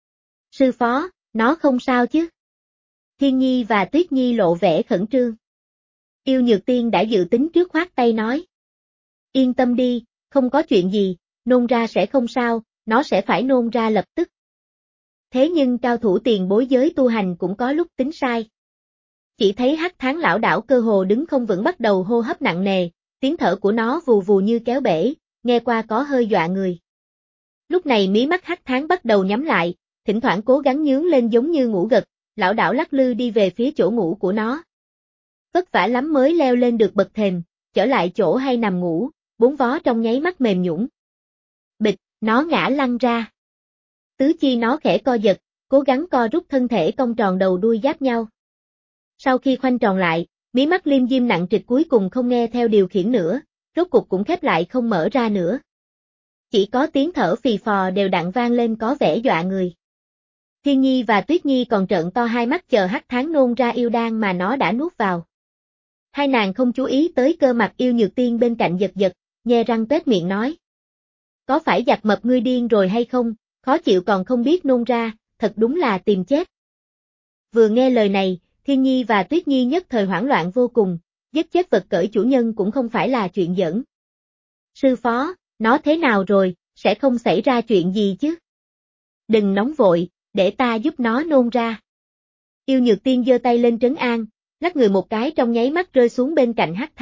Speaker 1: Sư phó, nó không sao chứ? Thiên Nhi và Tuyết Nhi lộ vẻ khẩn trương. Yêu Nhược Tiên đã dự tính trước khoát tay nói. Yên tâm đi, không có chuyện gì, nôn ra sẽ không sao, nó sẽ phải nôn ra lập tức. Thế nhưng cao thủ tiền bối giới tu hành cũng có lúc tính sai. Chỉ thấy Hắc Tháng lão đảo cơ hồ đứng không vững bắt đầu hô hấp nặng nề, tiếng thở của nó vù vù như kéo bể, nghe qua có hơi dọa người. Lúc này mí mắt Hắc Tháng bắt đầu nhắm lại, thỉnh thoảng cố gắng nhướng lên giống như ngủ gật, lão đảo lắc lư đi về phía chỗ ngủ của nó. Vất vả lắm mới leo lên được bậc thềm, trở lại chỗ hay nằm ngủ, bốn vó trong nháy mắt mềm nhũn. Bịch, nó ngã lăn ra. Tứ chi nó khẽ co giật, cố gắng co rút thân thể cong tròn đầu đuôi giáp nhau. Sau khi khoanh tròn lại, mí mắt liêm diêm nặng trịch cuối cùng không nghe theo điều khiển nữa, rốt cục cũng khép lại không mở ra nữa. Chỉ có tiếng thở phì phò đều đặn vang lên có vẻ dọa người. Thiên Nhi và Tuyết Nhi còn trợn to hai mắt chờ Hắc Tháng nôn ra yêu đan mà nó đã nuốt vào. Hai nàng không chú ý tới cơ mặt Yêu Nhược Tiên bên cạnh giật giật, nhe răng tuét miệng nói. Có phải giặc mập ngươi điên rồi hay không, khó chịu còn không biết nôn ra, thật đúng là tìm chết. Vừa nghe lời này, Thiên Nhi và Tuyết Nhi nhất thời hoảng loạn vô cùng, giết chết vật cởi chủ nhân cũng không phải là chuyện giỡn. Sư phó, nó thế nào rồi, sẽ không xảy ra chuyện gì chứ? Đừng nóng vội, để ta giúp nó nôn ra. Yêu Nhược Tiên giơ tay lên trấn an, lắc người một cái trong nháy mắt rơi xuống bên cạnh Hắc Tháng,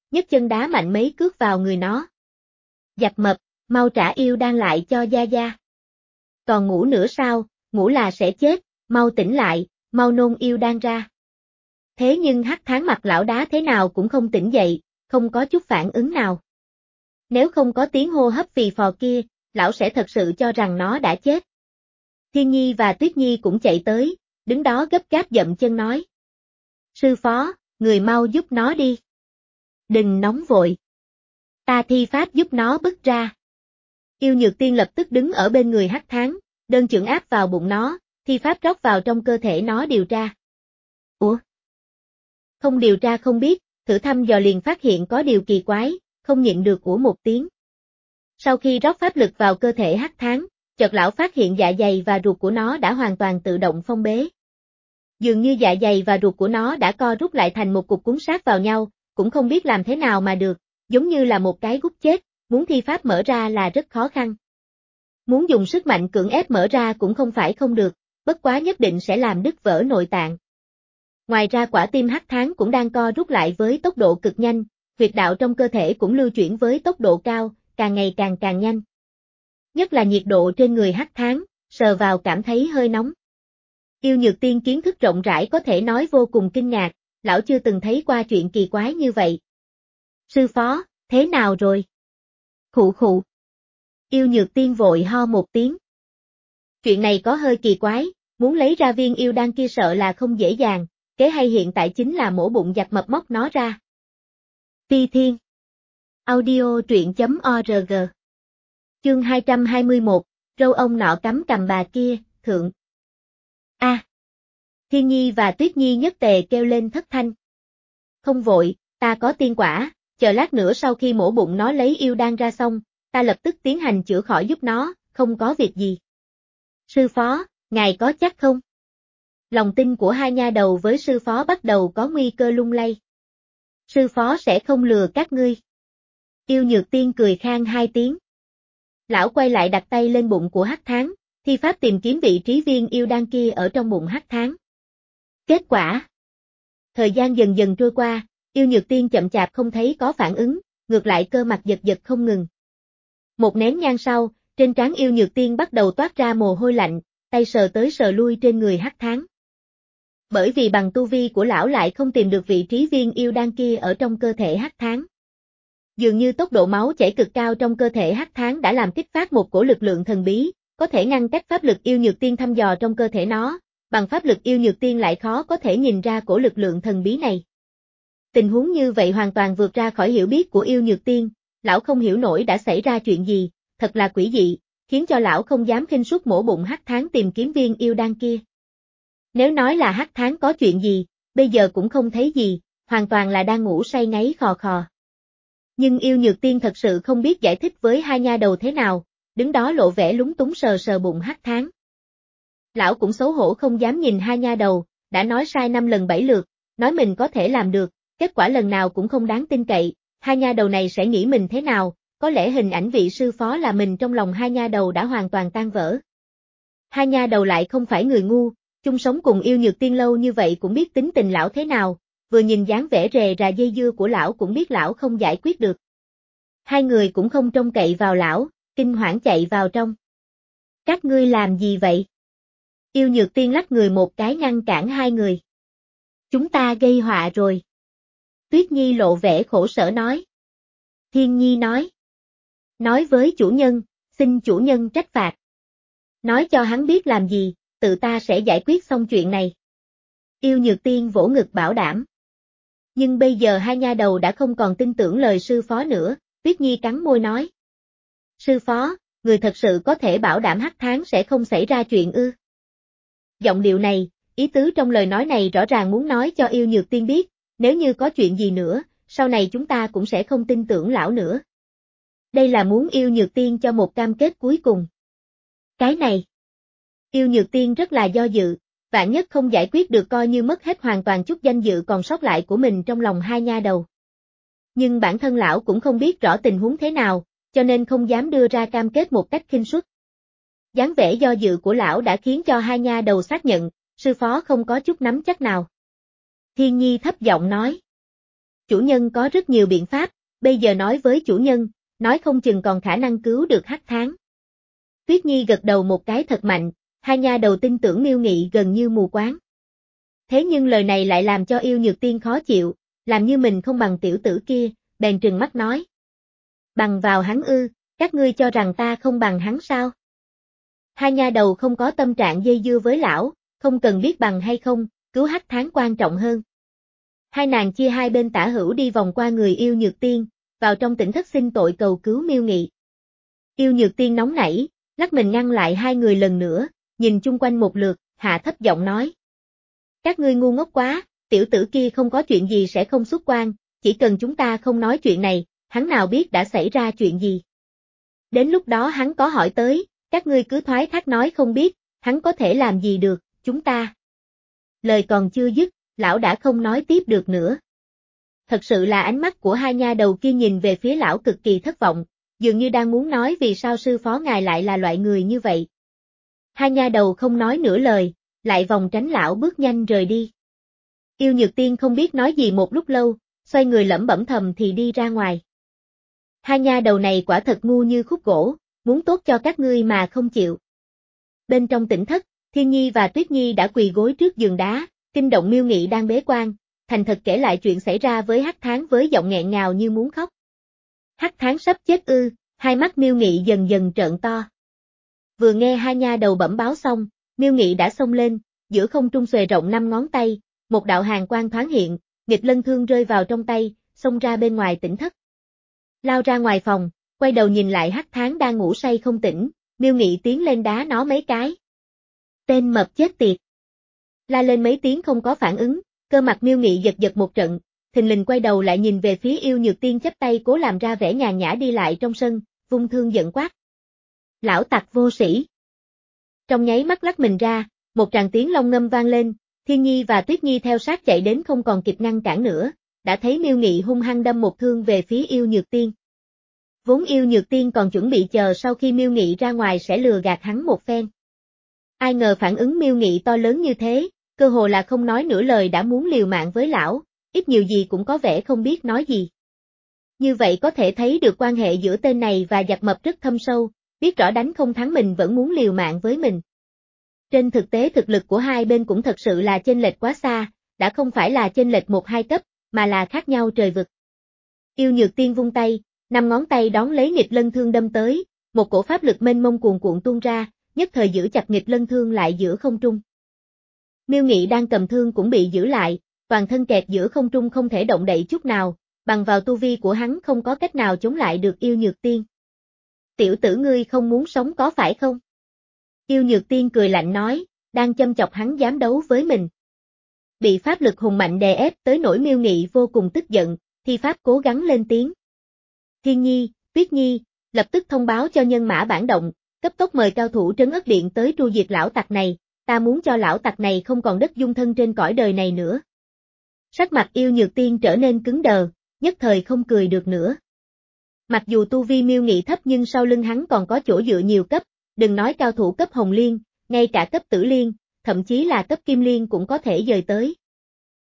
Speaker 1: nhấc chân đá mạnh mấy cước vào người nó. Giặc mập, mau trả yêu đan lại cho gia gia. Còn ngủ nữa sao, ngủ là sẽ chết, mau tỉnh lại, mau nôn yêu đan ra. Thế nhưng hắc tháng mặt lão đá thế nào cũng không tỉnh dậy, không có chút phản ứng nào. Nếu không có tiếng hô hấp phì phò kia, lão sẽ thật sự cho rằng nó đã chết. Thiên Nhi và Tuyết Nhi cũng chạy tới, đứng đó gấp gáp dậm chân nói. Sư phó, người mau giúp nó đi. Đừng nóng vội. Ta thi pháp giúp nó bứt ra. Yêu Nhược Tiên lập tức đứng ở bên người hắc tháng, đơn chưởng áp vào bụng nó, thi pháp rót vào trong cơ thể nó điều tra. Ủa? Không điều tra không biết, thử thăm dò liền phát hiện có điều kỳ quái, không nhịn được ủa một tiếng. Sau khi rót pháp lực vào cơ thể hắc tháng, chợt lão phát hiện dạ dày và ruột của nó đã hoàn toàn tự động phong bế. Dường như dạ dày và ruột của nó đã co rút lại thành một cục cuốn sát vào nhau, cũng không biết làm thế nào mà được, giống như là một cái gút chết, muốn thi pháp mở ra là rất khó khăn. Muốn dùng sức mạnh cưỡng ép mở ra cũng không phải không được, bất quá nhất định sẽ làm đứt vỡ nội tạng. Ngoài ra quả tim hắc tháng cũng đang co rút lại với tốc độ cực nhanh, huyệt đạo trong cơ thể cũng lưu chuyển với tốc độ cao, càng ngày càng càng nhanh. Nhất là nhiệt độ trên người hắc tháng, sờ vào cảm thấy hơi nóng. Yêu Nhược Tiên kiến thức rộng rãi có thể nói vô cùng kinh ngạc, lão chưa từng thấy qua chuyện kỳ quái như vậy. Sư phó, thế nào rồi? Khụ khụ. Yêu Nhược Tiên vội ho một tiếng. Chuyện này có hơi kỳ quái, muốn lấy ra viên yêu đan kia sợ là không dễ dàng, kế hay hiện tại chính là mổ bụng giặc mập móc nó ra. Phi Thiên. Audio truyện.org. Chương hai trăm hai mươi mốt, râu ông nọ cắm cằm bà kia, thượng. A. À. Thiên Nhi và Tuyết Nhi nhất tề kêu lên thất thanh. Không vội, ta có tiên quả, chờ lát nữa sau khi mổ bụng nó lấy yêu đan ra xong, ta lập tức tiến hành chữa khỏi giúp nó, không có việc gì. Sư phó, ngài có chắc không? Lòng tin của hai nha đầu với sư phó bắt đầu có nguy cơ lung lay. Sư phó sẽ không lừa các ngươi. Yêu Nhược Tiên cười khang hai tiếng. Lão quay lại đặt tay lên bụng của hắc tháng, thi pháp tìm kiếm vị trí viên yêu đan kia ở trong bụng hắc tháng. Kết quả. Thời gian dần dần trôi qua, Yêu Nhược Tiên chậm chạp không thấy có phản ứng, ngược lại cơ mặt giật giật không ngừng. Một nén nhang sau, trên trán Yêu Nhược Tiên bắt đầu toát ra mồ hôi lạnh, tay sờ tới sờ lui trên người hắc tháng. Bởi vì bằng tu vi của lão lại không tìm được vị trí viên yêu đan kia ở trong cơ thể hắc tháng. Dường như tốc độ máu chảy cực cao trong cơ thể hắc tháng đã làm kích phát một cổ lực lượng thần bí, có thể ngăn cách pháp lực Yêu Nhược Tiên thăm dò trong cơ thể nó, bằng pháp lực Yêu Nhược Tiên lại khó có thể nhìn ra cổ lực lượng thần bí này. Tình huống như vậy hoàn toàn vượt ra khỏi hiểu biết của Yêu Nhược Tiên, lão không hiểu nổi đã xảy ra chuyện gì, thật là quỷ dị, khiến cho lão không dám khinh suất mổ bụng hắc tháng tìm kiếm viên yêu đan kia. Nếu nói là hắc tháng có chuyện gì, bây giờ cũng không thấy gì, hoàn toàn là đang ngủ say ngáy khò khò. Nhưng Yêu Nhược Tiên thật sự không biết giải thích với hai nha đầu thế nào, đứng đó lộ vẻ lúng túng sờ sờ bụng hắc tháng. Lão cũng xấu hổ không dám nhìn hai nha đầu, đã nói sai năm lần bảy lượt, nói mình có thể làm được, kết quả lần nào cũng không đáng tin cậy, hai nha đầu này sẽ nghĩ mình thế nào, có lẽ hình ảnh vị sư phó là mình trong lòng hai nha đầu đã hoàn toàn tan vỡ. Hai nha đầu lại không phải người ngu, chung sống cùng Yêu Nhược Tiên lâu như vậy cũng biết tính tình lão thế nào, vừa nhìn dáng vẻ rề rà dây dưa của lão cũng biết lão không giải quyết được. Hai người cũng không trông cậy vào lão, kinh hoảng chạy vào trong. Các ngươi làm gì vậy? Yêu Nhược Tiên lắc người một cái ngăn cản hai người. Chúng ta gây họa rồi. Tuyết Nhi lộ vẻ khổ sở nói. Thiên Nhi nói. Nói với chủ nhân, xin chủ nhân trách phạt. Nói cho hắn biết làm gì, tự ta sẽ giải quyết xong chuyện này. Yêu Nhược Tiên vỗ ngực bảo đảm. Nhưng bây giờ hai nha đầu đã không còn tin tưởng lời sư phó nữa, Tuyết Nhi cắn môi nói. Sư phó, người thật sự có thể bảo đảm hắc tháng sẽ không xảy ra chuyện ư? Giọng điệu này, ý tứ trong lời nói này rõ ràng muốn nói cho Yêu Nhược Tiên biết, nếu như có chuyện gì nữa, sau này chúng ta cũng sẽ không tin tưởng lão nữa. Đây là muốn Yêu Nhược Tiên cho một cam kết cuối cùng. Cái này. Yêu Nhược Tiên rất là do dự, vạn nhất không giải quyết được coi như mất hết hoàn toàn chút danh dự còn sót lại của mình trong lòng hai nha đầu. Nhưng bản thân lão cũng không biết rõ tình huống thế nào, cho nên không dám đưa ra cam kết một cách khinh suất. Dáng vẻ do dự của lão đã khiến cho hai nha đầu xác nhận, sư phó không có chút nắm chắc nào. Thiên Nhi thấp giọng nói. chủ nhân có rất nhiều biện pháp, bây giờ nói với chủ nhân, nói không chừng còn khả năng cứu được hắc tháng. Tuyết Nhi gật đầu một cái thật mạnh, hai nha đầu tin tưởng Miêu Nghị gần như mù quáng. Thế nhưng lời này lại làm cho Yêu Nhược Tiên khó chịu, làm như mình không bằng tiểu tử kia, bèn trừng mắt nói. Bằng vào hắn ư, các ngươi cho rằng ta không bằng hắn sao? Hai nha đầu không có tâm trạng dây dưa với lão, không cần biết bằng hay không, cứu hắc tháng quan trọng hơn. Hai nàng chia hai bên tả hữu đi vòng qua người Yêu Nhược Tiên, vào trong tỉnh thất xin tội cầu cứu Miêu Nghị. Yêu Nhược Tiên nóng nảy, lắc mình ngăn lại hai người lần nữa, nhìn chung quanh một lượt, hạ thấp giọng nói. Các ngươi ngu ngốc quá, tiểu tử kia không có chuyện gì sẽ không xuất quan, chỉ cần chúng ta không nói chuyện này, hắn nào biết đã xảy ra chuyện gì. Đến lúc đó hắn có hỏi tới, các ngươi cứ thoái thác nói không biết, hắn có thể làm gì được, chúng ta. Lời còn chưa dứt, lão đã không nói tiếp được nữa. Thật sự là ánh mắt của hai nha đầu kia nhìn về phía lão cực kỳ thất vọng, dường như đang muốn nói vì sao sư phó ngài lại là loại người như vậy. Hai nha đầu không nói nửa lời, lại vòng tránh lão bước nhanh rời đi. Yêu Nhược Tiên không biết nói gì một lúc lâu, xoay người lẩm bẩm thầm thì đi ra ngoài. Hai nha đầu này quả thật ngu như khúc gỗ, muốn tốt cho các ngươi mà không chịu. Bên trong tỉnh thất, Thiên Nhi và Tuyết Nhi đã quỳ gối trước giường đá, kinh động Miêu Nghị đang bế quan, thành thật kể lại chuyện xảy ra với hắc tháng với giọng nghẹn ngào như muốn khóc. Hắc tháng sắp chết ư, hai mắt Miêu Nghị dần dần trợn to. Vừa nghe hai nha đầu bẩm báo xong, Miêu Nghị đã xông lên, giữa không trung xuề rộng năm ngón tay, một đạo hàn quang thoáng hiện, nghịch lân thương rơi vào trong tay, xông ra bên ngoài tỉnh thất. Lao ra ngoài phòng, quay đầu nhìn lại hắc tháng đang ngủ say không tỉnh, Miêu Nghị tiến lên đá nó mấy cái. Tên mập chết tiệt. La lên mấy tiếng không có phản ứng, cơ mặt Miêu Nghị giật giật một trận, thình lình quay đầu lại nhìn về phía Yêu Nhược Tiên chắp tay cố làm ra vẻ nhàn nhã đi lại trong sân, vung thương giận quát. Lão tặc vô sĩ. Trong nháy mắt lắc mình ra, một tràng tiếng long ngâm vang lên, Thiên Nhi và Tuyết Nhi theo sát chạy đến không còn kịp ngăn cản nữa, đã thấy Miêu Nghị hung hăng đâm một thương về phía Yêu Nhược Tiên. Vốn Yêu Nhược Tiên còn chuẩn bị chờ sau khi Miêu Nghị ra ngoài sẽ lừa gạt hắn một phen. Ai ngờ phản ứng Miêu Nghị to lớn như thế, cơ hồ là không nói nửa lời đã muốn liều mạng với lão, ít nhiều gì cũng có vẻ không biết nói gì. Như vậy có thể thấy được quan hệ giữa tên này và giặc mập rất thâm sâu, biết rõ đánh không thắng mình vẫn muốn liều mạng với mình. Trên thực tế thực lực của hai bên cũng thật sự là chênh lệch quá xa, đã không phải là chênh lệch một hai cấp, mà là khác nhau trời vực. Yêu Nhược Tiên vung tay, năm ngón tay đón lấy nghịch lân thương đâm tới, một cổ pháp lực mênh mông cuồn cuộn tuôn ra, nhất thời giữ chặt nghịch lân thương lại giữa không trung. Miêu Nghị đang cầm thương cũng bị giữ lại, toàn thân kẹt giữa không trung không thể động đậy chút nào, bằng vào tu vi của hắn không có cách nào chống lại được Yêu Nhược Tiên. Tiểu tử ngươi không muốn sống có phải không? Yêu Nhược Tiên cười lạnh nói, đang châm chọc hắn dám đấu với mình. Bị pháp lực hùng mạnh đè ép tới nỗi Miêu Nghị vô cùng tức giận, thì pháp cố gắng lên tiếng. Thiên Nhi, Tuyết Nhi, lập tức thông báo cho nhân mã bản động, cấp tốc mời cao thủ trấn ất điện tới tru diệt lão tặc này, ta muốn cho lão tặc này không còn đất dung thân trên cõi đời này nữa. Sắc mặt Yêu Nhược Tiên trở nên cứng đờ, nhất thời không cười được nữa. Mặc dù tu vi Miêu Nghị thấp nhưng sau lưng hắn còn có chỗ dựa nhiều cấp, đừng nói cao thủ cấp Hồng Liên, ngay cả cấp Tử Liên, thậm chí là cấp Kim Liên cũng có thể dời tới.